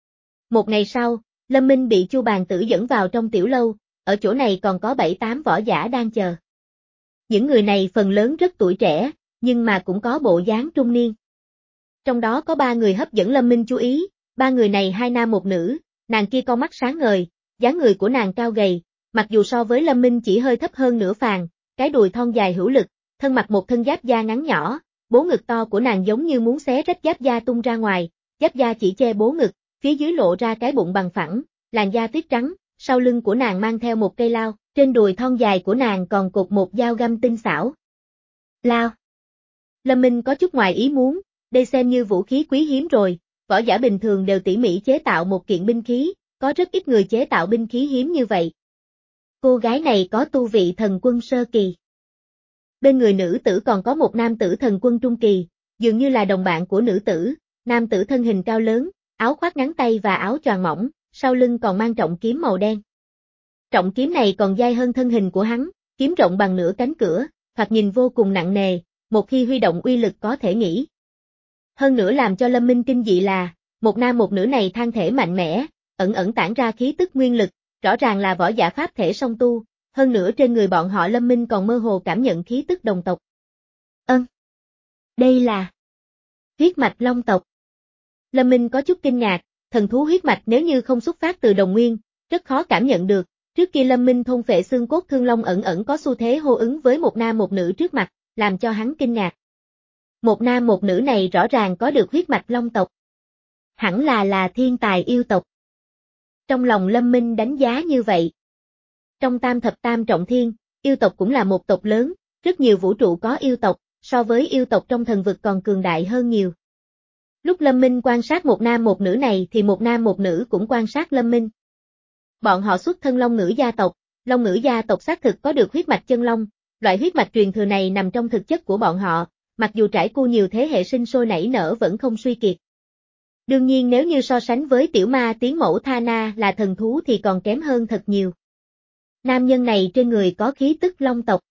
Một ngày sau, Lâm Minh bị Chu bàn tử dẫn vào trong tiểu lâu, ở chỗ này còn có bảy tám võ giả đang chờ. Những người này phần lớn rất tuổi trẻ, nhưng mà cũng có bộ dáng trung niên. Trong đó có ba người hấp dẫn Lâm Minh chú ý, ba người này hai nam một nữ, nàng kia con mắt sáng ngời, dáng người của nàng cao gầy, mặc dù so với Lâm Minh chỉ hơi thấp hơn nửa phàn, cái đùi thon dài hữu lực, thân mặc một thân giáp da ngắn nhỏ, bố ngực to của nàng giống như muốn xé rách giáp da tung ra ngoài, giáp da chỉ che bố ngực, phía dưới lộ ra cái bụng bằng phẳng, làn da tuyết trắng, sau lưng của nàng mang theo một cây lao, trên đùi thon dài của nàng còn cột một dao găm tinh xảo. Lao. Lâm Minh có chút ngoài ý muốn, đây xem như vũ khí quý hiếm rồi, võ giả bình thường đều tỉ mỉ chế tạo một kiện binh khí, có rất ít người chế tạo binh khí hiếm như vậy. Cô gái này có tu vị thần quân sơ kỳ. Bên người nữ tử còn có một nam tử thần quân trung kỳ, dường như là đồng bạn của nữ tử, nam tử thân hình cao lớn, áo khoác ngắn tay và áo choàng mỏng, sau lưng còn mang trọng kiếm màu đen. Trọng kiếm này còn dai hơn thân hình của hắn, kiếm rộng bằng nửa cánh cửa, thoạt nhìn vô cùng nặng nề, một khi huy động uy lực có thể nghĩ. Hơn nữa làm cho Lâm Minh kinh dị là, một nam một nữ này thân thể mạnh mẽ, ẩn ẩn tản ra khí tức nguyên lực, rõ ràng là võ giả pháp thể song tu, hơn nữa trên người bọn họ Lâm Minh còn mơ hồ cảm nhận khí tức đồng tộc. Ân. Đây là huyết mạch long tộc. Lâm Minh có chút kinh ngạc, thần thú huyết mạch nếu như không xuất phát từ đồng nguyên, rất khó cảm nhận được, trước kia Lâm Minh thôn phệ xương cốt thương long ẩn ẩn có xu thế hô ứng với một nam một nữ trước mặt, làm cho hắn kinh ngạc. Một nam một nữ này rõ ràng có được huyết mạch long tộc. Hẳn là là thiên tài yêu tộc. Trong lòng Lâm Minh đánh giá như vậy. Trong tam thập tam trọng thiên, yêu tộc cũng là một tộc lớn, rất nhiều vũ trụ có yêu tộc, so với yêu tộc trong thần vực còn cường đại hơn nhiều. Lúc Lâm Minh quan sát một nam một nữ này thì một nam một nữ cũng quan sát Lâm Minh. Bọn họ xuất thân Long Ngữ gia tộc, Long Ngữ gia tộc xác thực có được huyết mạch chân long, loại huyết mạch truyền thừa này nằm trong thực chất của bọn họ, mặc dù trải qua nhiều thế hệ sinh sôi nảy nở vẫn không suy kiệt. Đương nhiên nếu như so sánh với tiểu ma tiến mẫu Thana là thần thú thì còn kém hơn thật nhiều. Nam nhân này trên người có khí tức long tộc.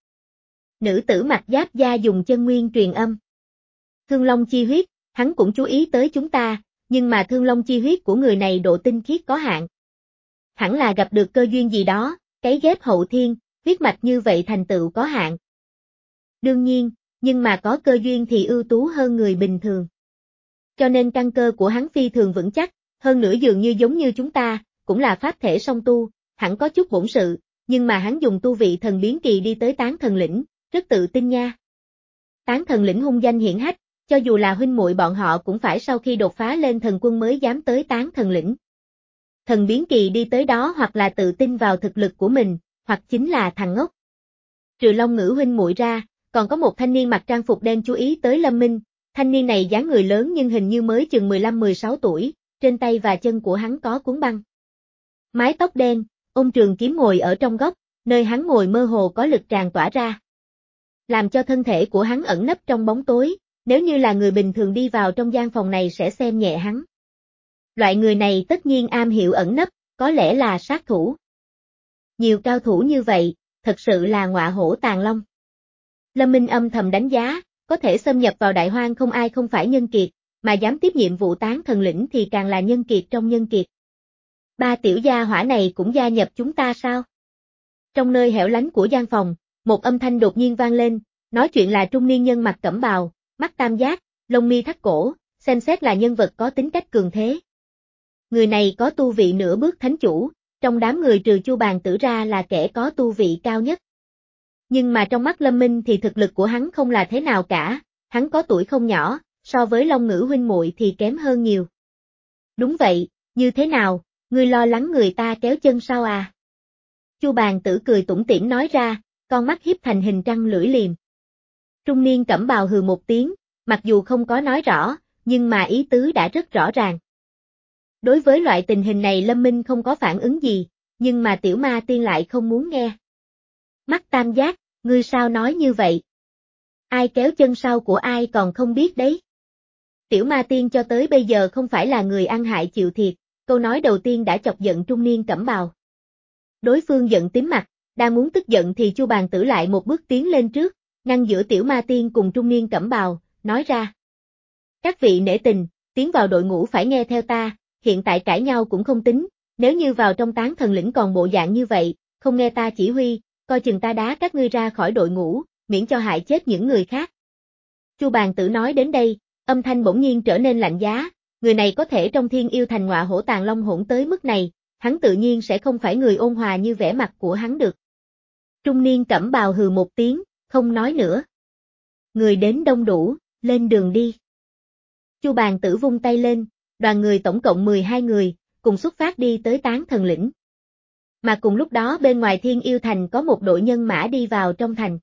Nữ tử mặc giáp da dùng chân nguyên truyền âm. Thương long chi huyết, hắn cũng chú ý tới chúng ta, nhưng mà thương long chi huyết của người này độ tinh khiết có hạn. Hẳn là gặp được cơ duyên gì đó, cái ghép hậu thiên, huyết mạch như vậy thành tựu có hạn. Đương nhiên, nhưng mà có cơ duyên thì ưu tú hơn người bình thường. Cho nên căn cơ của hắn phi thường vững chắc, hơn nữa dường như giống như chúng ta, cũng là pháp thể song tu, hẳn có chút bổn sự, nhưng mà hắn dùng tu vị thần biến kỳ đi tới Tán Thần Lĩnh, rất tự tin nha. Tán Thần Lĩnh hung danh hiển hách, cho dù là huynh muội bọn họ cũng phải sau khi đột phá lên thần quân mới dám tới Tán Thần Lĩnh. Thần biến kỳ đi tới đó hoặc là tự tin vào thực lực của mình, hoặc chính là thằng ngốc. Trừ Long Ngữ huynh muội ra, còn có một thanh niên mặc trang phục đen chú ý tới Lâm Minh, thanh niên này dáng người lớn nhưng hình như mới chừng mười lăm mười sáu tuổi, trên tay và chân của hắn có cuốn băng. Mái tóc đen, ôm trường kiếm ngồi ở trong góc, nơi hắn ngồi mơ hồ có lực tràn tỏa ra, làm cho thân thể của hắn ẩn nấp trong bóng tối, nếu như là người bình thường đi vào trong gian phòng này sẽ xem nhẹ hắn. Loại người này tất nhiên am hiểu ẩn nấp, có lẽ là sát thủ. Nhiều cao thủ như vậy, thật sự là ngọa hổ tàng long. Lâm Minh âm thầm đánh giá, có thể xâm nhập vào Đại Hoang không ai không phải nhân kiệt, mà dám tiếp nhiệm vụ tán thần lĩnh thì càng là nhân kiệt trong nhân kiệt. Ba tiểu gia hỏa này cũng gia nhập chúng ta sao? Trong nơi hẻo lánh của gian phòng, một âm thanh đột nhiên vang lên, nói chuyện là trung niên nhân mặc cẩm bào, mắt tam giác, lông mi thắt cổ, xem xét là nhân vật có tính cách cường thế. Người này có tu vị nửa bước thánh chủ, trong đám người trừ Chu Bàn Tử ra là kẻ có tu vị cao nhất. Nhưng mà trong mắt Lâm Minh thì thực lực của hắn không là thế nào cả, hắn có tuổi không nhỏ, so với Long Ngữ huynh muội thì kém hơn nhiều. Đúng vậy, như thế nào, ngươi lo lắng người ta kéo chân sao à? Chu Bàn Tử cười tủm tỉm nói ra, con mắt hiếp thành hình trăng lưỡi liềm. Trung niên cẩm bào hừ một tiếng, mặc dù không có nói rõ, nhưng mà ý tứ đã rất rõ ràng. Đối với loại tình hình này Lâm Minh không có phản ứng gì, nhưng mà tiểu ma tiên lại không muốn nghe. Mắt tam giác, ngươi sao nói như vậy? Ai kéo chân sau của ai còn không biết đấy. Tiểu ma tiên cho tới bây giờ không phải là người ăn hại chịu thiệt, câu nói đầu tiên đã chọc giận trung niên cẩm bào. Đối phương giận tím mặt, đang muốn tức giận thì Chu Bàn Tử lại một bước tiến lên trước, ngăn giữa tiểu ma tiên cùng trung niên cẩm bào, nói ra. Các vị nể tình, tiến vào đội ngũ phải nghe theo ta, hiện tại cãi nhau cũng không tính, nếu như vào trong tán thần lĩnh còn bộ dạng như vậy, không nghe ta chỉ huy, coi chừng ta đá các ngươi ra khỏi đội ngũ, miễn cho hại chết những người khác. Chu Bàn Tử nói đến đây, âm thanh bỗng nhiên trở nên lạnh giá, người này có thể trong Thiên Yêu Thành ngọa hổ tàng long hỗn tới mức này, hắn tự nhiên sẽ không phải người ôn hòa như vẻ mặt của hắn được. Trung niên cẩm bào hừ một tiếng, không nói nữa. Người đến đông đủ, lên đường đi. Chu Bàn Tử vung tay lên, đoàn người tổng cộng mười hai người, cùng xuất phát đi tới tán thần lĩnh. Mà cùng lúc đó bên ngoài Thiên Yêu Thành có một đội nhân mã đi vào trong thành.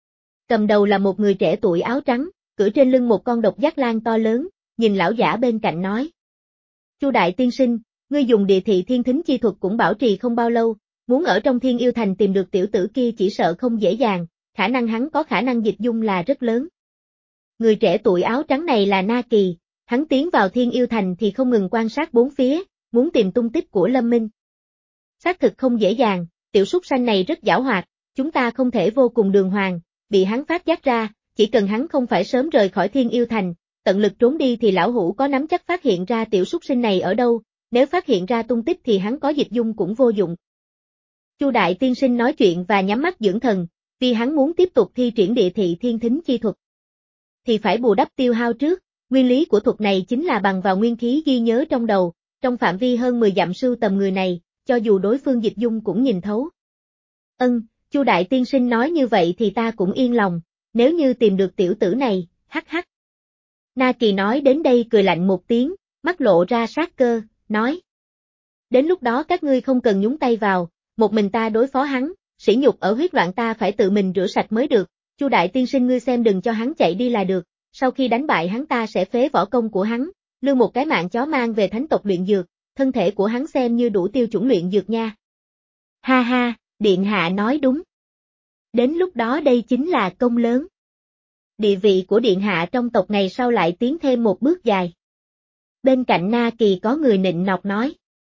Cầm đầu là một người trẻ tuổi áo trắng, cưỡi trên lưng một con độc giác lang to lớn, nhìn lão giả bên cạnh nói. Chu đại tiên sinh, ngươi dùng địa thị thiên thính chi thuật cũng bảo trì không bao lâu, muốn ở trong Thiên Yêu Thành tìm được tiểu tử kia chỉ sợ không dễ dàng, khả năng hắn có khả năng dịch dung là rất lớn. Người trẻ tuổi áo trắng này là Na Kỳ, hắn tiến vào Thiên Yêu Thành thì không ngừng quan sát bốn phía, muốn tìm tung tích của Lâm Minh. Xác thực không dễ dàng, tiểu súc sanh này rất giảo hoạt, chúng ta không thể vô cùng đường hoàng, bị hắn phát giác ra, chỉ cần hắn không phải sớm rời khỏi Thiên Yêu Thành, tận lực trốn đi thì lão hủ có nắm chắc phát hiện ra tiểu súc sinh này ở đâu, nếu phát hiện ra tung tích thì hắn có dịch dung cũng vô dụng. Chu đại tiên sinh nói chuyện và nhắm mắt dưỡng thần, vì hắn muốn tiếp tục thi triển địa thị thiên thính chi thuật. Thì phải bù đắp tiêu hao trước, nguyên lý của thuật này chính là bằng vào nguyên khí ghi nhớ trong đầu, trong phạm vi hơn mười dặm sưu tầm người này, cho dù đối phương dịch dung cũng nhìn thấu. Ân, Chu đại tiên sinh nói như vậy thì ta cũng yên lòng, nếu như tìm được tiểu tử này, hắc hắc. Na Kỳ nói đến đây cười lạnh một tiếng, mắt lộ ra sát cơ, nói. Đến lúc đó các ngươi không cần nhúng tay vào, một mình ta đối phó hắn, sỉ nhục ở huyết loạn ta phải tự mình rửa sạch mới được, Chu đại tiên sinh ngươi xem đừng cho hắn chạy đi là được, sau khi đánh bại hắn ta sẽ phế võ công của hắn, lưu một cái mạng chó mang về thánh tộc luyện dược, thân thể của hắn xem như đủ tiêu chuẩn luyện dược nha. Ha ha, điện hạ nói đúng. Đến lúc đó đây chính là công lớn. Địa vị của điện hạ trong tộc này sau lại tiến thêm một bước dài. Bên cạnh Na Kỳ có người nịnh nọt nói.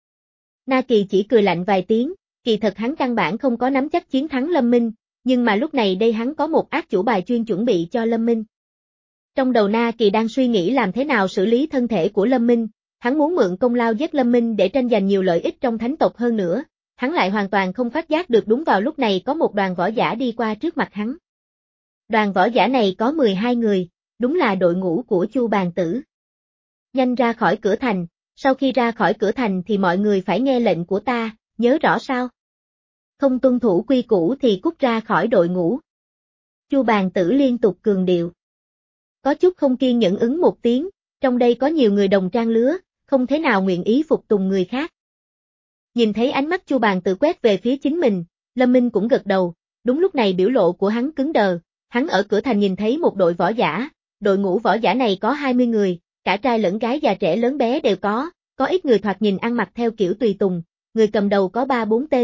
Na Kỳ chỉ cười lạnh vài tiếng, kỳ thật hắn căn bản không có nắm chắc chiến thắng Lâm Minh, nhưng mà lúc này đây hắn có một ác chủ bài chuyên chuẩn bị cho Lâm Minh. Trong đầu Na Kỳ đang suy nghĩ làm thế nào xử lý thân thể của Lâm Minh, hắn muốn mượn công lao giết Lâm Minh để tranh giành nhiều lợi ích trong thánh tộc hơn nữa, hắn lại hoàn toàn không phát giác được đúng vào lúc này có một đoàn võ giả đi qua trước mặt hắn. Đoàn võ giả này có mười hai người, đúng là đội ngũ của Chu Bàn Tử. Nhanh ra khỏi cửa thành, sau khi ra khỏi cửa thành thì mọi người phải nghe lệnh của ta, nhớ rõ sao? Không tuân thủ quy củ thì cút ra khỏi đội ngũ. Chu Bàn Tử liên tục cường điệu. Có chút không kiên nhẫn ứng một tiếng, trong đây có nhiều người đồng trang lứa, không thế nào nguyện ý phục tùng người khác. Nhìn thấy ánh mắt Chu Bàn Tử quét về phía chính mình, Lâm Minh cũng gật đầu, đúng lúc này biểu lộ của hắn cứng đờ, hắn ở cửa thành nhìn thấy một đội võ giả, đội ngũ võ giả này có hai mươi người, cả trai lẫn gái già trẻ lớn bé đều có, có ít người thoạt nhìn ăn mặc theo kiểu tùy tùng, người cầm đầu có ba bốn tên,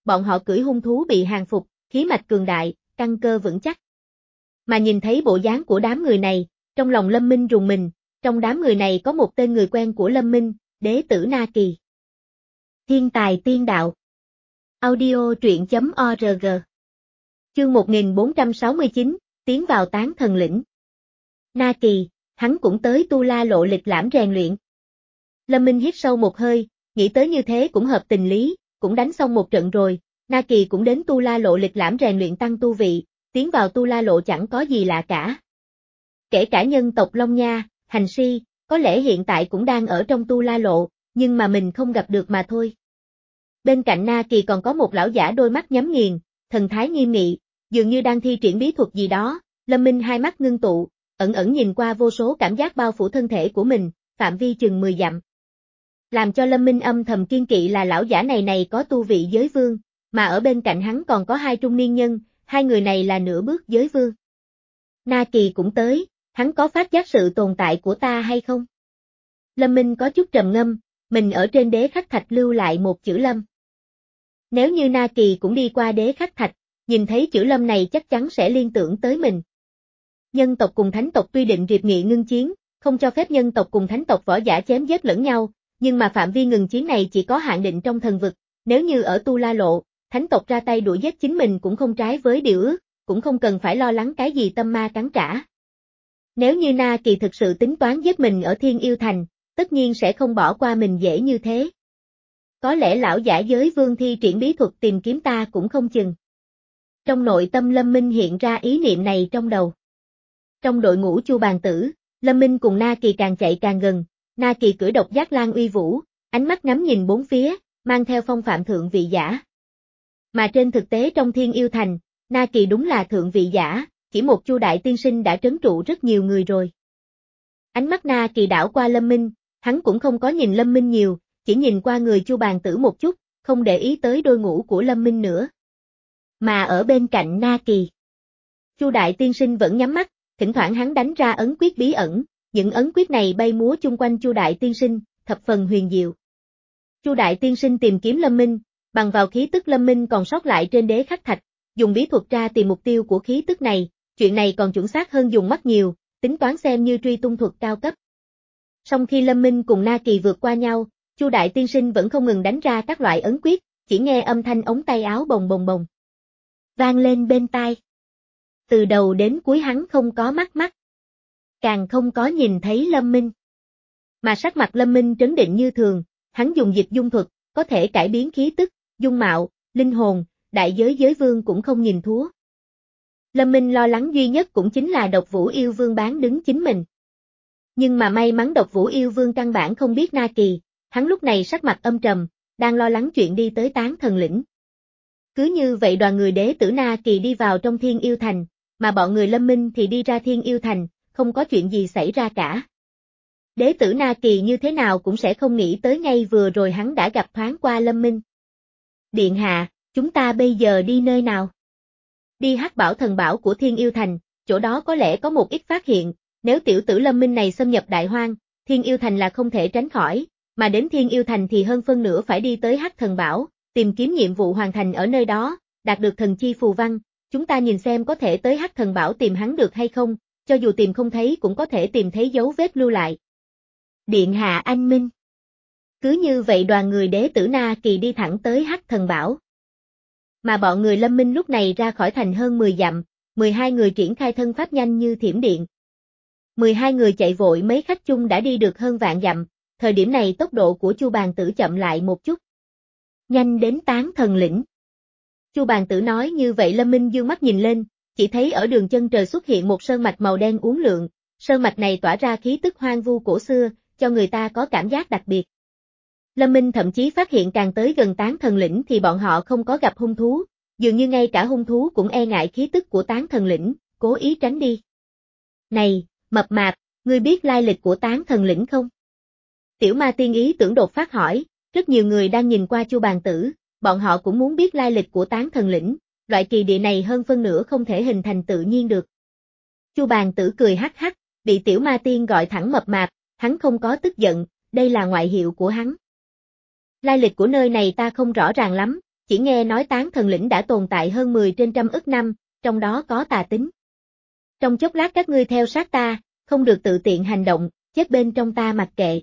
bọn họ cưỡi hung thú bị hàng phục, khí mạch cường đại, căn cơ vững chắc. Mà nhìn thấy bộ dáng của đám người này, trong lòng Lâm Minh rùng mình, trong đám người này có một tên người quen của Lâm Minh, đế tử Na Kỳ. Thiên tài tiên đạo. Audio truyện chấm org. Chương một nghìn bốn trăm sáu mươi chín, tiến vào tán thần lĩnh. Na Kỳ, hắn cũng tới Tu La Lộ lịch lãm rèn luyện. Lâm Minh hít sâu một hơi, nghĩ tới như thế cũng hợp tình lý, cũng đánh xong một trận rồi, Na Kỳ cũng đến Tu La Lộ lịch lãm rèn luyện tăng tu vị, tiến vào Tu La Lộ chẳng có gì lạ cả. Kể cả nhân tộc Long Nha, Hành Si, có lẽ hiện tại cũng đang ở trong Tu La Lộ, nhưng mà mình không gặp được mà thôi. Bên cạnh Na Kỳ còn có một lão giả đôi mắt nhắm nghiền, thần thái nghiêm nghị, dường như đang thi triển bí thuật gì đó. Lâm Minh hai mắt ngưng tụ, ẩn ẩn nhìn qua vô số cảm giác bao phủ thân thể của mình, phạm vi chừng mười dặm. Làm cho Lâm Minh âm thầm kiên kỵ là lão giả này này có tu vị giới vương, mà ở bên cạnh hắn còn có hai trung niên nhân, hai người này là nửa bước giới vương. Na Kỳ cũng tới, hắn có phát giác sự tồn tại của ta hay không? Lâm Minh có chút trầm ngâm, mình ở trên đế khắc thạch lưu lại một chữ Lâm. Nếu như Na Kỳ cũng đi qua đế khắc thạch, nhìn thấy chữ Lâm này chắc chắn sẽ liên tưởng tới mình. Nhân tộc cùng thánh tộc tuy định riệp nghị ngưng chiến, không cho phép nhân tộc cùng thánh tộc võ giả chém giết lẫn nhau, nhưng mà phạm vi ngừng chiến này chỉ có hạn định trong thần vực, nếu như ở Tu La Lộ, thánh tộc ra tay đuổi giết chính mình cũng không trái với điều ước, cũng không cần phải lo lắng cái gì tâm ma cắn trả. Nếu như Na Kỳ thực sự tính toán giết mình ở Thiên Yêu Thành, tất nhiên sẽ không bỏ qua mình dễ như thế. Có lẽ lão giả giới vương thi triển bí thuật tìm kiếm ta cũng không chừng. Trong nội tâm Lâm Minh hiện ra ý niệm này trong đầu. Trong đội ngũ Chu Bàn Tử, Lâm Minh cùng Na Kỳ càng chạy càng gần, Na Kỳ cưỡi độc giác lang uy vũ, ánh mắt ngắm nhìn bốn phía, mang theo phong phạm thượng vị giả. Mà trên thực tế trong Thiên Yêu Thành, Na Kỳ đúng là thượng vị giả, chỉ một Chu đại tiên sinh đã trấn trụ rất nhiều người rồi. Ánh mắt Na Kỳ đảo qua Lâm Minh, hắn cũng không có nhìn Lâm Minh nhiều, chỉ nhìn qua người Chu Bàn Tử một chút, không để ý tới đôi ngũ của Lâm Minh nữa. Mà ở bên cạnh Na Kỳ, Chu đại tiên sinh vẫn nhắm mắt, thỉnh thoảng hắn đánh ra ấn quyết bí ẩn, những ấn quyết này bay múa chung quanh Chu đại tiên sinh, thập phần huyền diệu. Chu đại tiên sinh tìm kiếm Lâm Minh, bằng vào khí tức Lâm Minh còn sót lại trên đế khắc thạch, dùng bí thuật tra tìm mục tiêu của khí tức này, chuyện này còn chuẩn xác hơn dùng mắt nhiều, tính toán xem như truy tung thuật cao cấp. Song khi Lâm Minh cùng Na Kỳ vượt qua nhau, Chu đại tiên sinh vẫn không ngừng đánh ra các loại ấn quyết, chỉ nghe âm thanh ống tay áo bồng bồng bồng vang lên bên tai. Từ đầu đến cuối hắn không có mắt mắt, càng không có nhìn thấy Lâm Minh. Mà sắc mặt Lâm Minh trấn định như thường, hắn dùng dịch dung thuật, có thể cải biến khí tức, dung mạo, linh hồn, đại giới giới vương cũng không nhìn thua. Lâm Minh lo lắng duy nhất cũng chính là Độc Vũ Yêu Vương bán đứng chính mình. Nhưng mà may mắn Độc Vũ Yêu Vương căn bản không biết Na Kỳ, hắn lúc này sắc mặt âm trầm, đang lo lắng chuyện đi tới tán thần lĩnh. Cứ như vậy đoàn người đế tử Na Kỳ đi vào trong Thiên Yêu Thành, mà bọn người Lâm Minh thì đi ra Thiên Yêu Thành, không có chuyện gì xảy ra cả. Đế tử Na Kỳ như thế nào cũng sẽ không nghĩ tới ngay vừa rồi hắn đã gặp thoáng qua Lâm Minh. Điện hạ, chúng ta bây giờ đi nơi nào? Đi Hắc Bảo Thần Bảo của Thiên Yêu Thành, chỗ đó có lẽ có một ít phát hiện, nếu tiểu tử Lâm Minh này xâm nhập Đại Hoang, Thiên Yêu Thành là không thể tránh khỏi, mà đến Thiên Yêu Thành thì hơn phân nửa phải đi tới Hắc Thần Bảo, tìm kiếm nhiệm vụ hoàn thành ở nơi đó, đạt được thần chi phù văn, chúng ta nhìn xem có thể tới Hắc Thần Bảo tìm hắn được hay không, cho dù tìm không thấy cũng có thể tìm thấy dấu vết lưu lại. Điện hạ anh minh. Cứ như vậy đoàn người đế tử Na Kỳ đi thẳng tới Hắc Thần Bảo. Mà bọn người Lâm Minh lúc này ra khỏi thành hơn mười dặm, mười hai người triển khai thân pháp nhanh như thiểm điện. mười hai người chạy vội mấy khách chung đã đi được hơn vạn dặm, thời điểm này tốc độ của Chu Bàn Tử chậm lại một chút. Nhanh đến tán thần lĩnh. Chu Bàn Tử nói như vậy Lâm Minh dương mắt nhìn lên, chỉ thấy ở đường chân trời xuất hiện một sơn mạch màu đen uốn lượn, sơn mạch này tỏa ra khí tức hoang vu cổ xưa, cho người ta có cảm giác đặc biệt. Lâm Minh thậm chí phát hiện càng tới gần tán thần lĩnh thì bọn họ không có gặp hung thú, dường như ngay cả hung thú cũng e ngại khí tức của tán thần lĩnh, cố ý tránh đi. Này, mập mạp, ngươi biết lai lịch của tán thần lĩnh không? Tiểu Ma Tiên ý tưởng đột phát hỏi, rất nhiều người đang nhìn qua Chu Bàn Tử, bọn họ cũng muốn biết lai lịch của tán thần lĩnh, loại kỳ địa này hơn phân nửa không thể hình thành tự nhiên được. Chu Bàn Tử cười hắc hắc, bị Tiểu Ma Tiên gọi thẳng mập mạp, hắn không có tức giận, đây là ngoại hiệu của hắn. Lai lịch của nơi này ta không rõ ràng lắm, chỉ nghe nói Tán Thần Lĩnh đã tồn tại hơn mười trên trăm ức năm, trong đó có tà tính. Trong chốc lát các ngươi theo sát ta, không được tự tiện hành động, chết bên trong ta mặc kệ.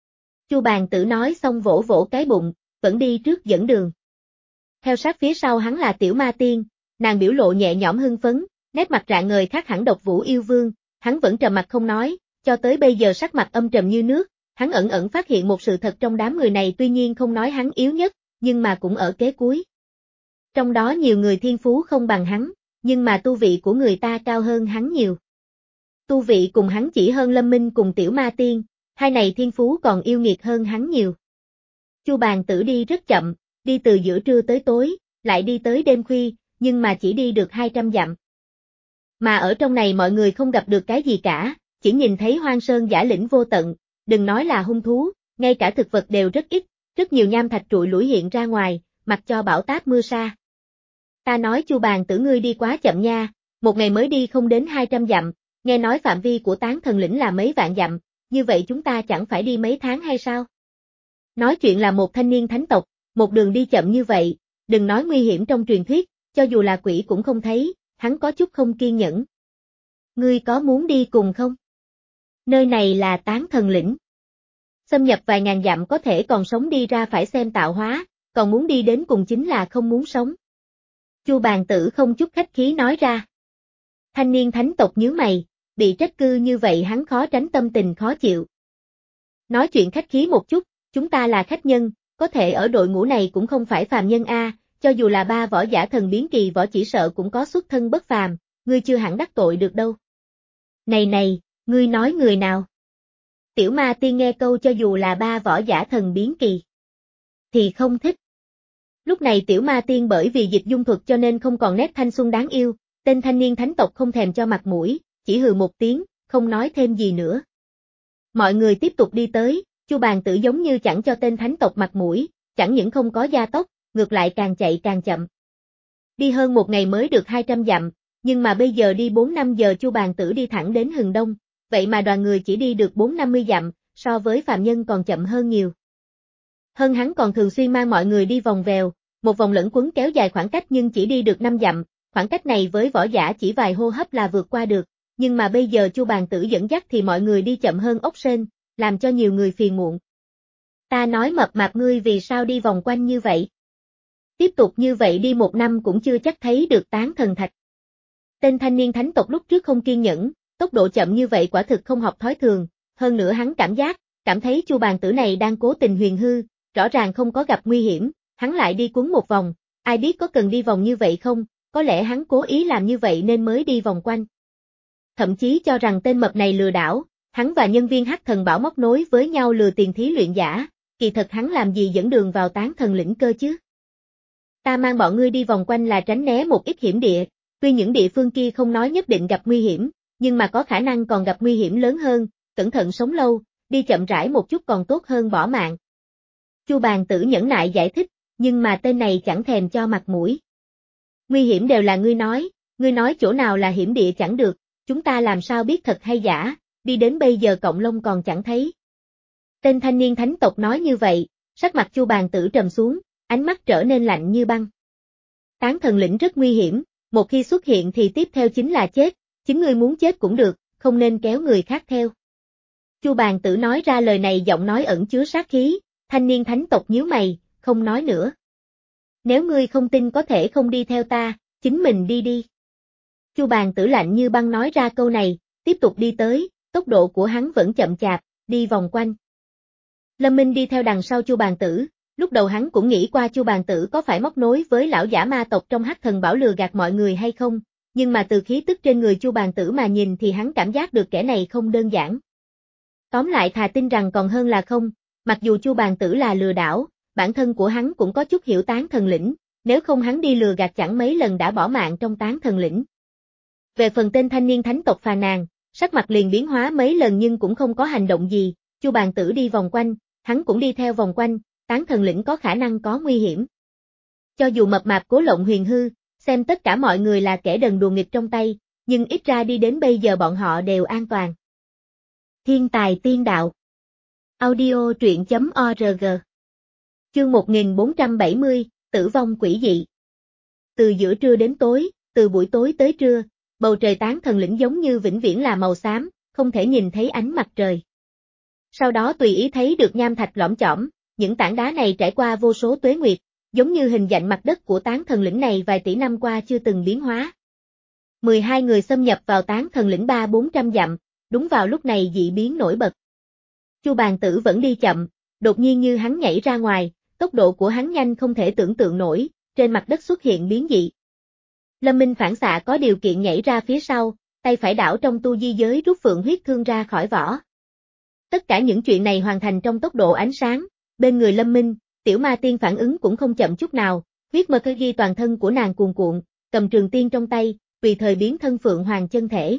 Chu Bàn Tử nói xong vỗ vỗ cái bụng, vẫn đi trước dẫn đường. Theo sát phía sau hắn là Tiểu Ma Tiên, nàng biểu lộ nhẹ nhõm hưng phấn, nét mặt rạng ngời khác hẳn Độc Vũ Yêu Vương, hắn vẫn trầm mặt không nói, cho tới bây giờ sắc mặt âm trầm như nước, hắn ẩn ẩn phát hiện một sự thật trong đám người này, tuy nhiên không nói hắn yếu nhất, nhưng mà cũng ở kế cuối. Trong đó nhiều người thiên phú không bằng hắn, nhưng mà tu vị của người ta cao hơn hắn nhiều. Tu vị cùng hắn chỉ hơn Lâm Minh cùng Tiểu Ma Tiên, hai này thiên phú còn yêu nghiệt hơn hắn nhiều. Chu Bàn Tử đi rất chậm, đi từ giữa trưa tới tối, lại đi tới đêm khuya, nhưng mà chỉ đi được hai trăm dặm. Mà ở trong này mọi người không gặp được cái gì cả, chỉ nhìn thấy hoang sơn dã lĩnh vô tận, đừng nói là hung thú, ngay cả thực vật đều rất ít, rất nhiều nham thạch trụi lủi hiện ra ngoài, mặc cho bão táp mưa sa. Ta nói Chu Bàn Tử ngươi đi quá chậm nha, một ngày mới đi không đến hai trăm dặm, nghe nói phạm vi của Tán Thần Lĩnh là mấy vạn dặm, như vậy chúng ta chẳng phải đi mấy tháng hay sao? Nói chuyện là một thanh niên thánh tộc, một đường đi chậm như vậy, đừng nói nguy hiểm trong truyền thuyết, cho dù là quỷ cũng không thấy, hắn có chút không kiên nhẫn. Ngươi có muốn đi cùng không? Nơi này là Tán Thần Lĩnh. Xâm nhập vài ngàn dặm có thể còn sống đi ra phải xem tạo hóa, còn muốn đi đến cùng chính là không muốn sống. Chu Bàn Tử không chút khách khí nói ra. Thanh niên thánh tộc nhíu mày, bị trách cứ như vậy hắn khó tránh tâm tình khó chịu. Nói chuyện khách khí một chút, chúng ta là khách nhân, có thể ở đội ngũ này cũng không phải phàm nhân a, cho dù là ba võ giả thần biến kỳ võ chỉ sợ cũng có xuất thân bất phàm, ngươi chưa hẳn đắc tội được đâu. Này này, ngươi nói người nào? Tiểu Ma Tiên nghe câu cho dù là ba võ giả thần biến kỳ, thì không thích. Lúc này Tiểu Ma Tiên bởi vì dịch dung thuật cho nên không còn nét thanh xuân đáng yêu, tên thanh niên thánh tộc không thèm cho mặt mũi, chỉ hừ một tiếng, không nói thêm gì nữa. Mọi người tiếp tục đi tới, Chu Bàn Tử giống như chẳng cho tên thánh tộc mặt mũi, chẳng những không có gia tốc, ngược lại càng chạy càng chậm. Đi hơn một ngày mới được hai trăm dặm, nhưng mà bây giờ đi bốn năm giờ Chu Bàn Tử đi thẳng đến Hừng Đông, vậy mà đoàn người chỉ đi được bốn năm mươi dặm, so với phàm nhân còn chậm hơn nhiều. Hơn hắn còn thường xuyên mang mọi người đi vòng vèo, một vòng lẫn quấn kéo dài khoảng cách nhưng chỉ đi được năm dặm, khoảng cách này với võ giả chỉ vài hô hấp là vượt qua được, nhưng mà bây giờ Chu Bàn Tử dẫn dắt thì mọi người đi chậm hơn ốc sên, làm cho nhiều người phiền muộn. Ta nói mập mạp ngươi vì sao đi vòng quanh như vậy? Tiếp tục như vậy đi một năm cũng chưa chắc thấy được Tán Thần Thạch. Tên thanh niên thánh tộc lúc trước không kiên nhẫn, tốc độ chậm như vậy quả thực không hợp thói thường, hơn nữa hắn cảm giác, cảm thấy Chu Bàn Tử này đang cố tình huyền hư, rõ ràng không có gặp nguy hiểm, hắn lại đi cuốn một vòng, ai biết có cần đi vòng như vậy không, có lẽ hắn cố ý làm như vậy nên mới đi vòng quanh. Thậm chí cho rằng tên mập này lừa đảo, hắn và nhân viên Hắc Thần Bảo móc nối với nhau lừa tiền thí luyện giả, kỳ thật hắn làm gì dẫn đường vào Tán Thần Lĩnh cơ chứ? Ta mang bọn ngươi đi vòng quanh là tránh né một ít hiểm địa, tuy những địa phương kia không nói nhất định gặp nguy hiểm, nhưng mà có khả năng còn gặp nguy hiểm lớn hơn, cẩn thận sống lâu, đi chậm rãi một chút còn tốt hơn bỏ mạng. Chu Bàn Tử nhẫn nại giải thích, nhưng mà tên này chẳng thèm cho mặt mũi. Nguy hiểm đều là ngươi nói, ngươi nói chỗ nào là hiểm địa chẳng được, chúng ta làm sao biết thật hay giả, đi đến bây giờ cọng lông còn chẳng thấy. Tên thanh niên thánh tộc nói như vậy, sắc mặt Chu Bàn Tử trầm xuống, ánh mắt trở nên lạnh như băng. Tán Thần Lĩnh rất nguy hiểm, một khi xuất hiện thì tiếp theo chính là chết, chính ngươi muốn chết cũng được, không nên kéo người khác theo. Chu Bàn Tử nói ra lời này giọng nói ẩn chứa sát khí, thanh niên thánh tộc nhíu mày, không nói nữa. Nếu ngươi không tin có thể không đi theo ta, chính mình đi đi. Chu Bàn Tử lạnh như băng nói ra câu này, tiếp tục đi tới, tốc độ của hắn vẫn chậm chạp, đi vòng quanh. Lâm Minh đi theo đằng sau Chu Bàn Tử, lúc đầu hắn cũng nghĩ qua Chu Bàn Tử có phải móc nối với lão giả ma tộc trong Hắc Thần Bảo lừa gạt mọi người hay không, nhưng mà từ khí tức trên người Chu Bàn Tử mà nhìn thì hắn cảm giác được kẻ này không đơn giản. Tóm lại thà tin rằng còn hơn là không, mặc dù Chu Bàn Tử là lừa đảo, bản thân của hắn cũng có chút hiểu Tán Thần Lĩnh, nếu không hắn đi lừa gạt chẳng mấy lần đã bỏ mạng trong Tán Thần Lĩnh. Về phần tên thanh niên thánh tộc phàn nàn, sắc mặt liền biến hóa mấy lần nhưng cũng không có hành động gì, Chu Bàn Tử đi vòng quanh, hắn cũng đi theo vòng quanh, Tán Thần Lĩnh có khả năng có nguy hiểm. Cho dù mập mạp cố lộng huyền hư, xem tất cả mọi người là kẻ đần đùa nghịch trong tay, nhưng ít ra đi đến bây giờ bọn họ đều an toàn. Thiên tài tiên đạo. Audio truyện chấm org. Chương một nghìn bốn trăm bảy mươi, tử vong quỷ dị. Từ giữa trưa đến tối, từ buổi tối tới trưa, bầu trời tán thần lĩnh giống như vĩnh viễn là màu xám, không thể nhìn thấy ánh mặt trời. Sau đó tùy ý thấy được nham thạch lõm chõm, những tảng đá này trải qua vô số tuế nguyệt, giống như hình dạng mặt đất của tán thần lĩnh này vài tỷ năm qua chưa từng biến hóa. mười hai người xâm nhập vào tán thần lĩnh ba bốn trăm dặm, đúng vào lúc này dị biến nổi bật. Chu Bàn Tử vẫn đi chậm, đột nhiên như hắn nhảy ra ngoài, tốc độ của hắn nhanh không thể tưởng tượng nổi, trên mặt đất xuất hiện biến dị. Lâm Minh phản xạ có điều kiện nhảy ra phía sau, tay phải đảo trong tu di giới rút phượng huyết thương ra khỏi vỏ. Tất cả những chuyện này hoàn thành trong tốc độ ánh sáng, bên người Lâm Minh, Tiểu Ma Tiên phản ứng cũng không chậm chút nào, huyết mơ cơ ghi toàn thân của nàng cuồn cuộn, cầm trường tiên trong tay, tùy thời biến thân Phượng Hoàng chân thể.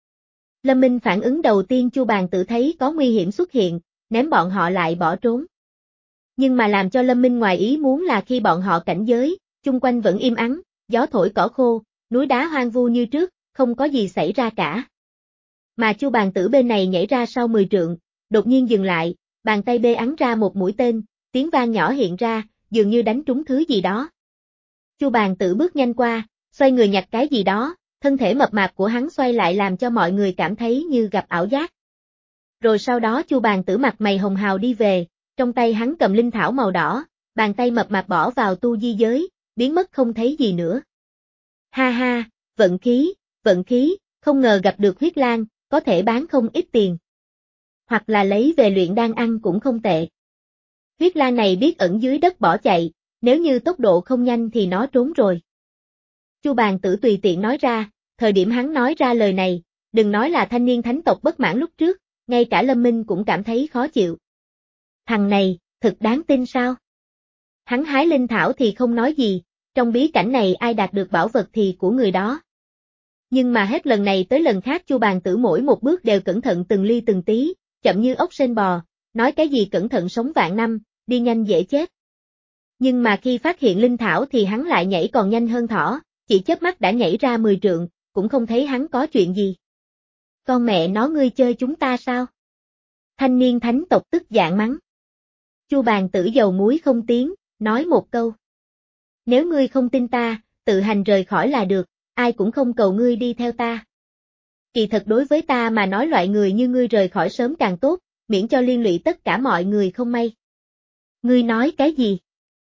Lâm Minh phản ứng đầu tiên Chu Bàn Tử thấy có nguy hiểm xuất hiện, ném bọn họ lại bỏ trốn. Nhưng mà làm cho Lâm Minh ngoài ý muốn là khi bọn họ cảnh giới, chung quanh vẫn im ắng, gió thổi cỏ khô, núi đá hoang vu như trước, không có gì xảy ra cả. Mà Chu Bàn Tử bên này nhảy ra sau mười trượng, đột nhiên dừng lại, bàn tay bê ắn ra một mũi tên, tiếng vang nhỏ hiện ra, dường như đánh trúng thứ gì đó. Chu Bàn Tử bước nhanh qua, xoay người nhặt cái gì đó, thân thể mập mạp của hắn xoay lại làm cho mọi người cảm thấy như gặp ảo giác. Rồi sau đó Chu Bàn Tử mặt mày hồng hào đi về, trong tay hắn cầm linh thảo màu đỏ, bàn tay mập mạp bỏ vào tu di giới, biến mất không thấy gì nữa. Ha ha, vận khí, vận khí, không ngờ gặp được huyết lang, có thể bán không ít tiền. Hoặc là lấy về luyện đan ăn cũng không tệ. Huyết lang này biết ẩn dưới đất bỏ chạy, nếu như tốc độ không nhanh thì nó trốn rồi. Chu Bàn Tử tùy tiện nói ra, thời điểm hắn nói ra lời này, đừng nói là thanh niên thánh tộc bất mãn lúc trước, ngay cả Lâm Minh cũng cảm thấy khó chịu. Thằng này, thật đáng tin sao? Hắn hái linh thảo thì không nói gì, trong bí cảnh này ai đạt được bảo vật thì của người đó. Nhưng mà hết lần này tới lần khác Chu Bàn Tử mỗi một bước đều cẩn thận từng ly từng tí, chậm như ốc sên bò, nói cái gì cẩn thận sống vạn năm, đi nhanh dễ chết. Nhưng mà khi phát hiện linh thảo thì hắn lại nhảy còn nhanh hơn thỏ, chỉ chớp mắt đã nhảy ra mười trượng, cũng không thấy hắn có chuyện gì. Con mẹ nó ngươi chơi chúng ta sao? Thanh niên thánh tộc tức giận mắng. Chu Bàn Tử dầu muối không tiếng, nói một câu. Nếu ngươi không tin ta, tự hành rời khỏi là được, ai cũng không cầu ngươi đi theo ta. Kỳ thật đối với ta mà nói loại người như ngươi rời khỏi sớm càng tốt, miễn cho liên lụy tất cả mọi người không may. Ngươi nói cái gì?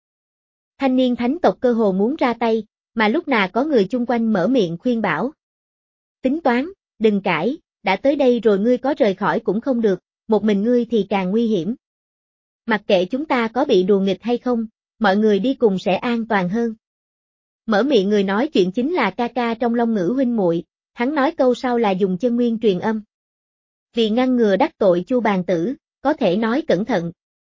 Thanh niên thánh tộc cơ hồ muốn ra tay, mà lúc nào có người chung quanh mở miệng khuyên bảo. Tính toán, đừng cãi, đã tới đây rồi ngươi có rời khỏi cũng không được, một mình ngươi thì càng nguy hiểm. Mặc kệ chúng ta có bị đùa nghịch hay không, mọi người đi cùng sẽ an toàn hơn. Mở miệng người nói chuyện chính là ca ca trong Long Ngữ huynh muội, hắn nói câu sau là dùng chân nguyên truyền âm. Vì ngăn ngừa đắc tội Chu Bàn Tử, có thể nói cẩn thận.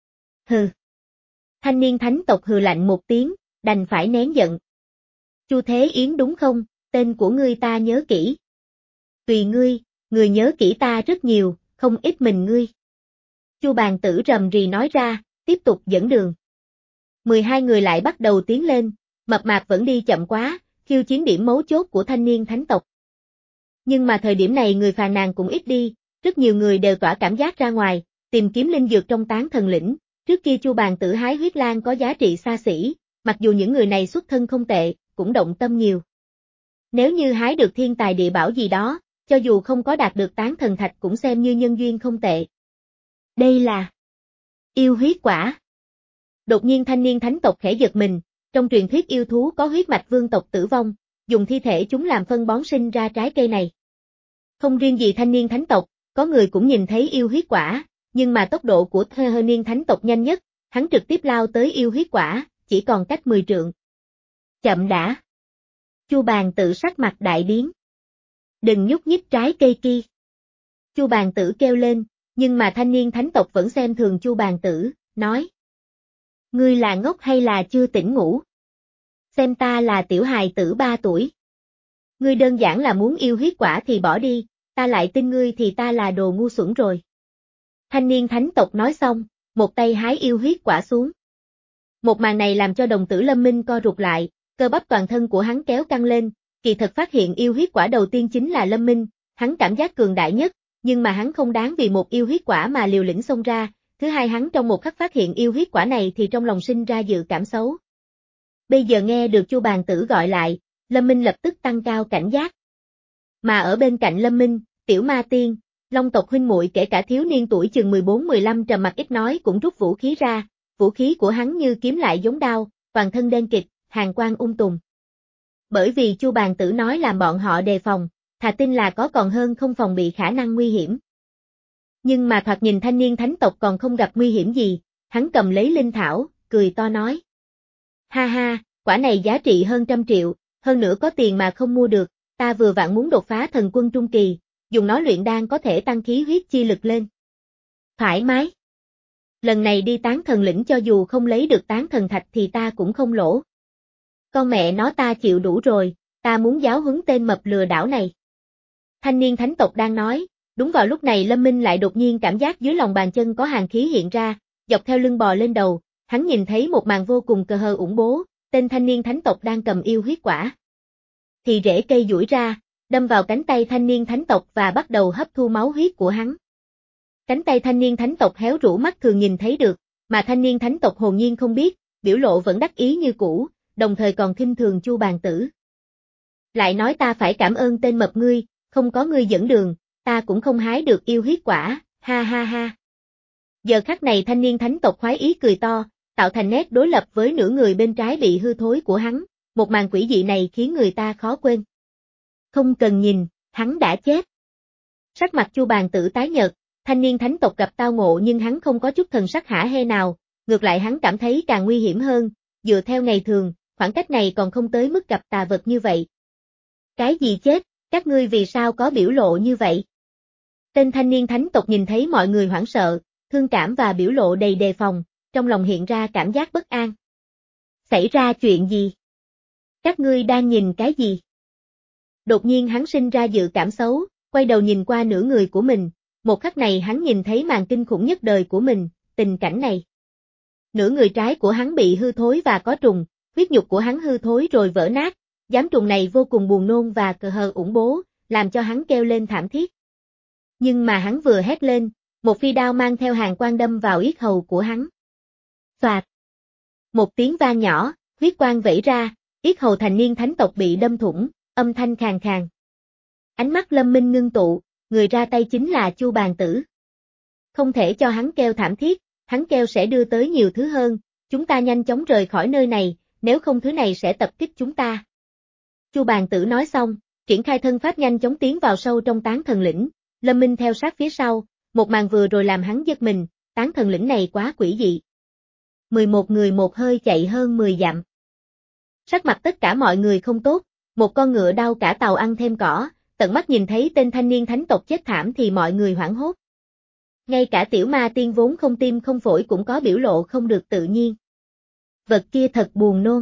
Hừ. Thanh niên thánh tộc hừ lạnh một tiếng, đành phải nén giận. Chu Thế Yến đúng không, tên của ngươi ta nhớ kỹ. Tùy ngươi, người nhớ kỹ ta rất nhiều, không ít mình ngươi. Chu Bàn Tử rầm rì nói ra, tiếp tục dẫn đường. mười hai người lại bắt đầu tiến lên, mập mạp vẫn đi chậm quá, khiêu chiến điểm mấu chốt của thanh niên thánh tộc. Nhưng mà thời điểm này người phàn nàn cũng ít đi, rất nhiều người đều tỏa cảm giác ra ngoài, tìm kiếm linh dược trong tán thần lĩnh. Trước kia Chu Bàn Tử hái huyết lang có giá trị xa xỉ, mặc dù những người này xuất thân không tệ, cũng động tâm nhiều. Nếu như hái được thiên tài địa bảo gì đó, cho dù không có đạt được tán thần thạch cũng xem như nhân duyên không tệ. Đây là yêu huyết quả. Đột nhiên thanh niên thánh tộc khẽ giật mình, trong truyền thuyết yêu thú có huyết mạch vương tộc tử vong, dùng thi thể chúng làm phân bón sinh ra trái cây này. Không riêng gì thanh niên thánh tộc, có người cũng nhìn thấy yêu huyết quả, nhưng mà tốc độ của thanh niên thánh tộc nhanh nhất, hắn trực tiếp lao tới yêu huyết quả, chỉ còn cách mười trượng. Chậm đã. Chu Bàn Tử sắc mặt đại biến. Đừng nhúc nhích trái cây kia. Chu Bàn Tử kêu lên, nhưng mà thanh niên thánh tộc vẫn xem thường Chu Bàn Tử, nói. Ngươi là ngốc hay là chưa tỉnh ngủ? Xem ta là tiểu hài tử ba tuổi. Ngươi đơn giản là muốn yêu huyết quả thì bỏ đi, ta lại tin ngươi thì ta là đồ ngu xuẩn rồi. Thanh niên thánh tộc nói xong, một tay hái yêu huyết quả xuống. Một màn này làm cho đồng tử Lâm Minh co rụt lại, cơ bắp toàn thân của hắn kéo căng lên, kỳ thật phát hiện yêu huyết quả đầu tiên chính là Lâm Minh, hắn cảm giác cường đại nhất, nhưng mà hắn không đáng vì một yêu huyết quả mà liều lĩnh xông ra, thứ hai hắn trong một khắc phát hiện yêu huyết quả này thì trong lòng sinh ra dự cảm xấu. Bây giờ nghe được Chu bàn tử gọi lại, Lâm Minh lập tức tăng cao cảnh giác. Mà ở bên cạnh Lâm Minh, Tiểu Ma Tiên, Long tộc huynh muội kể cả thiếu niên tuổi chừng mười bốn mười lăm trầm mặc ít nói cũng rút vũ khí ra, vũ khí của hắn như kiếm lại giống đao, toàn thân đen kịt, hàn quang ung tùm. Bởi vì Chu bàn tử nói làm bọn họ đề phòng, thà tin là có còn hơn không phòng bị khả năng nguy hiểm. Nhưng mà thoạt nhìn thanh niên thánh tộc còn không gặp nguy hiểm gì, hắn cầm lấy linh thảo, cười to nói. Ha ha, quả này giá trị hơn trăm triệu, hơn nữa có tiền mà không mua được, ta vừa vặn muốn đột phá thần quân trung kỳ, dùng nó luyện đan có thể tăng khí huyết chi lực lên. Thoải mái. Lần này đi tán thần lĩnh cho dù không lấy được tán thần thạch thì ta cũng không lỗ. Con mẹ nó ta chịu đủ rồi, ta muốn giáo huấn tên mập lừa đảo này. Thanh niên thánh tộc đang nói, đúng vào lúc này Lâm Minh lại đột nhiên cảm giác dưới lòng bàn chân có hàn khí hiện ra, dọc theo lưng bò lên đầu, hắn nhìn thấy một màn vô cùng cờ hờ ủng bố, tên thanh niên thánh tộc đang cầm yêu huyết quả. Thì rễ cây duỗi ra, đâm vào cánh tay thanh niên thánh tộc và bắt đầu hấp thu máu huyết của hắn. Cánh tay thanh niên thánh tộc héo rũ mắt thường nhìn thấy được, mà thanh niên thánh tộc hồn nhiên không biết, biểu lộ vẫn đắc ý như cũ, đồng thời còn khinh thường Chu bàn tử. Lại nói ta phải cảm ơn tên mập ngươi, không có ngươi dẫn đường, ta cũng không hái được yêu huyết quả, ha ha ha. Giờ khắc này thanh niên thánh tộc khoái ý cười to, tạo thành nét đối lập với nửa người bên trái bị hư thối của hắn, một màn quỷ dị này khiến người ta khó quên. Không cần nhìn, hắn đã chết. Sắc mặt Chu bàn tử tái nhợt, thanh niên thánh tộc gặp tao ngộ nhưng hắn không có chút thần sắc hả hê nào, ngược lại hắn cảm thấy càng nguy hiểm hơn, dựa theo ngày thường, khoảng cách này còn không tới mức gặp tà vật như vậy. Cái gì chết, các ngươi vì sao có biểu lộ như vậy? Tên thanh niên thánh tộc nhìn thấy mọi người hoảng sợ, thương cảm và biểu lộ đầy đề phòng, trong lòng hiện ra cảm giác bất an. Xảy ra chuyện gì? Các ngươi đang nhìn cái gì? Đột nhiên hắn sinh ra dự cảm xấu, quay đầu nhìn qua nửa người của mình, một khắc này hắn nhìn thấy màn kinh khủng nhất đời của mình, tình cảnh này. Nửa người trái của hắn bị hư thối và có trùng, huyết nhục của hắn hư thối rồi vỡ nát, giám trùng này vô cùng buồn nôn và cờ hờ ủng bố, làm cho hắn kêu lên thảm thiết. Nhưng mà hắn vừa hét lên, một phi đao mang theo hàn quang đâm vào yết hầu của hắn. Xoạt. Một tiếng vang nhỏ, huyết quang vẩy ra, yết hầu thành niên thánh tộc bị đâm thủng, âm thanh khàn khàn. Ánh mắt Lâm Minh ngưng tụ, người ra tay chính là Chu bàn tử. Không thể cho hắn kêu thảm thiết, hắn kêu sẽ đưa tới nhiều thứ hơn, chúng ta nhanh chóng rời khỏi nơi này, nếu không thứ này sẽ tập kích chúng ta. Chu bàn tử nói xong, triển khai thân pháp nhanh chóng tiến vào sâu trong tán thần lĩnh, Lâm Minh theo sát phía sau, một màn vừa rồi làm hắn giật mình, tán thần lĩnh này quá quỷ dị. mười một người một hơi chạy hơn mười dặm. Sắc mặt tất cả mọi người không tốt, một con ngựa đau cả tàu ăn thêm cỏ, tận mắt nhìn thấy tên thanh niên thánh tộc chết thảm thì mọi người hoảng hốt. Ngay cả tiểu ma tiên vốn không tim không phổi cũng có biểu lộ không được tự nhiên. Vật kia thật buồn nôn.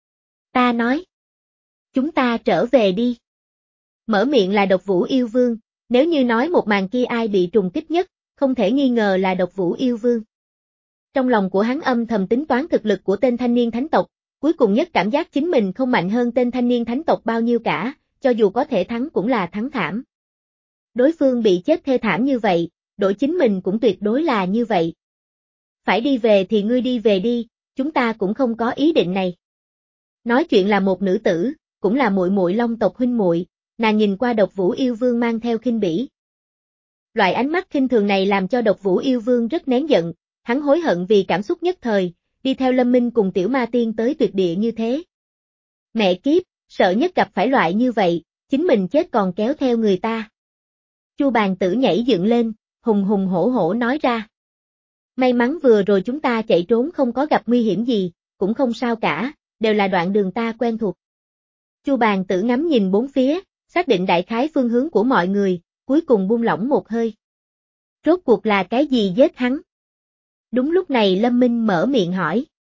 Ta nói. Chúng ta trở về đi. Mở miệng là Độc Vũ Yêu Vương, nếu như nói một màn kia ai bị trùng kích nhất, không thể nghi ngờ là Độc Vũ Yêu Vương. Trong lòng của hắn âm thầm tính toán thực lực của tên thanh niên thánh tộc, cuối cùng nhất cảm giác chính mình không mạnh hơn tên thanh niên thánh tộc bao nhiêu cả, cho dù có thể thắng cũng là thắng thảm. Đối phương bị chết thê thảm như vậy, đổi chính mình cũng tuyệt đối là như vậy. Phải đi về thì ngươi đi về đi, chúng ta cũng không có ý định này. Nói chuyện là một nữ tử, cũng là muội muội Long tộc huynh muội, nàng nhìn qua Độc Vũ Yêu Vương mang theo khinh bỉ. Loại ánh mắt khinh thường này làm cho Độc Vũ Yêu Vương rất nén giận, hắn hối hận vì cảm xúc nhất thời, đi theo Lâm Minh cùng Tiểu Ma Tiên tới tuyệt địa như thế. Mẹ kiếp, sợ nhất gặp phải loại như vậy, chính mình chết còn kéo theo người ta. Chu bàn tử nhảy dựng lên, hùng hùng hổ hổ nói ra. May mắn vừa rồi chúng ta chạy trốn không có gặp nguy hiểm gì, cũng không sao cả, đều là đoạn đường ta quen thuộc. Chu bàn tử ngắm nhìn bốn phía, xác định đại khái phương hướng của mọi người, cuối cùng buông lỏng một hơi. Rốt cuộc là cái gì giết hắn? Đúng lúc này Lâm Minh mở miệng hỏi.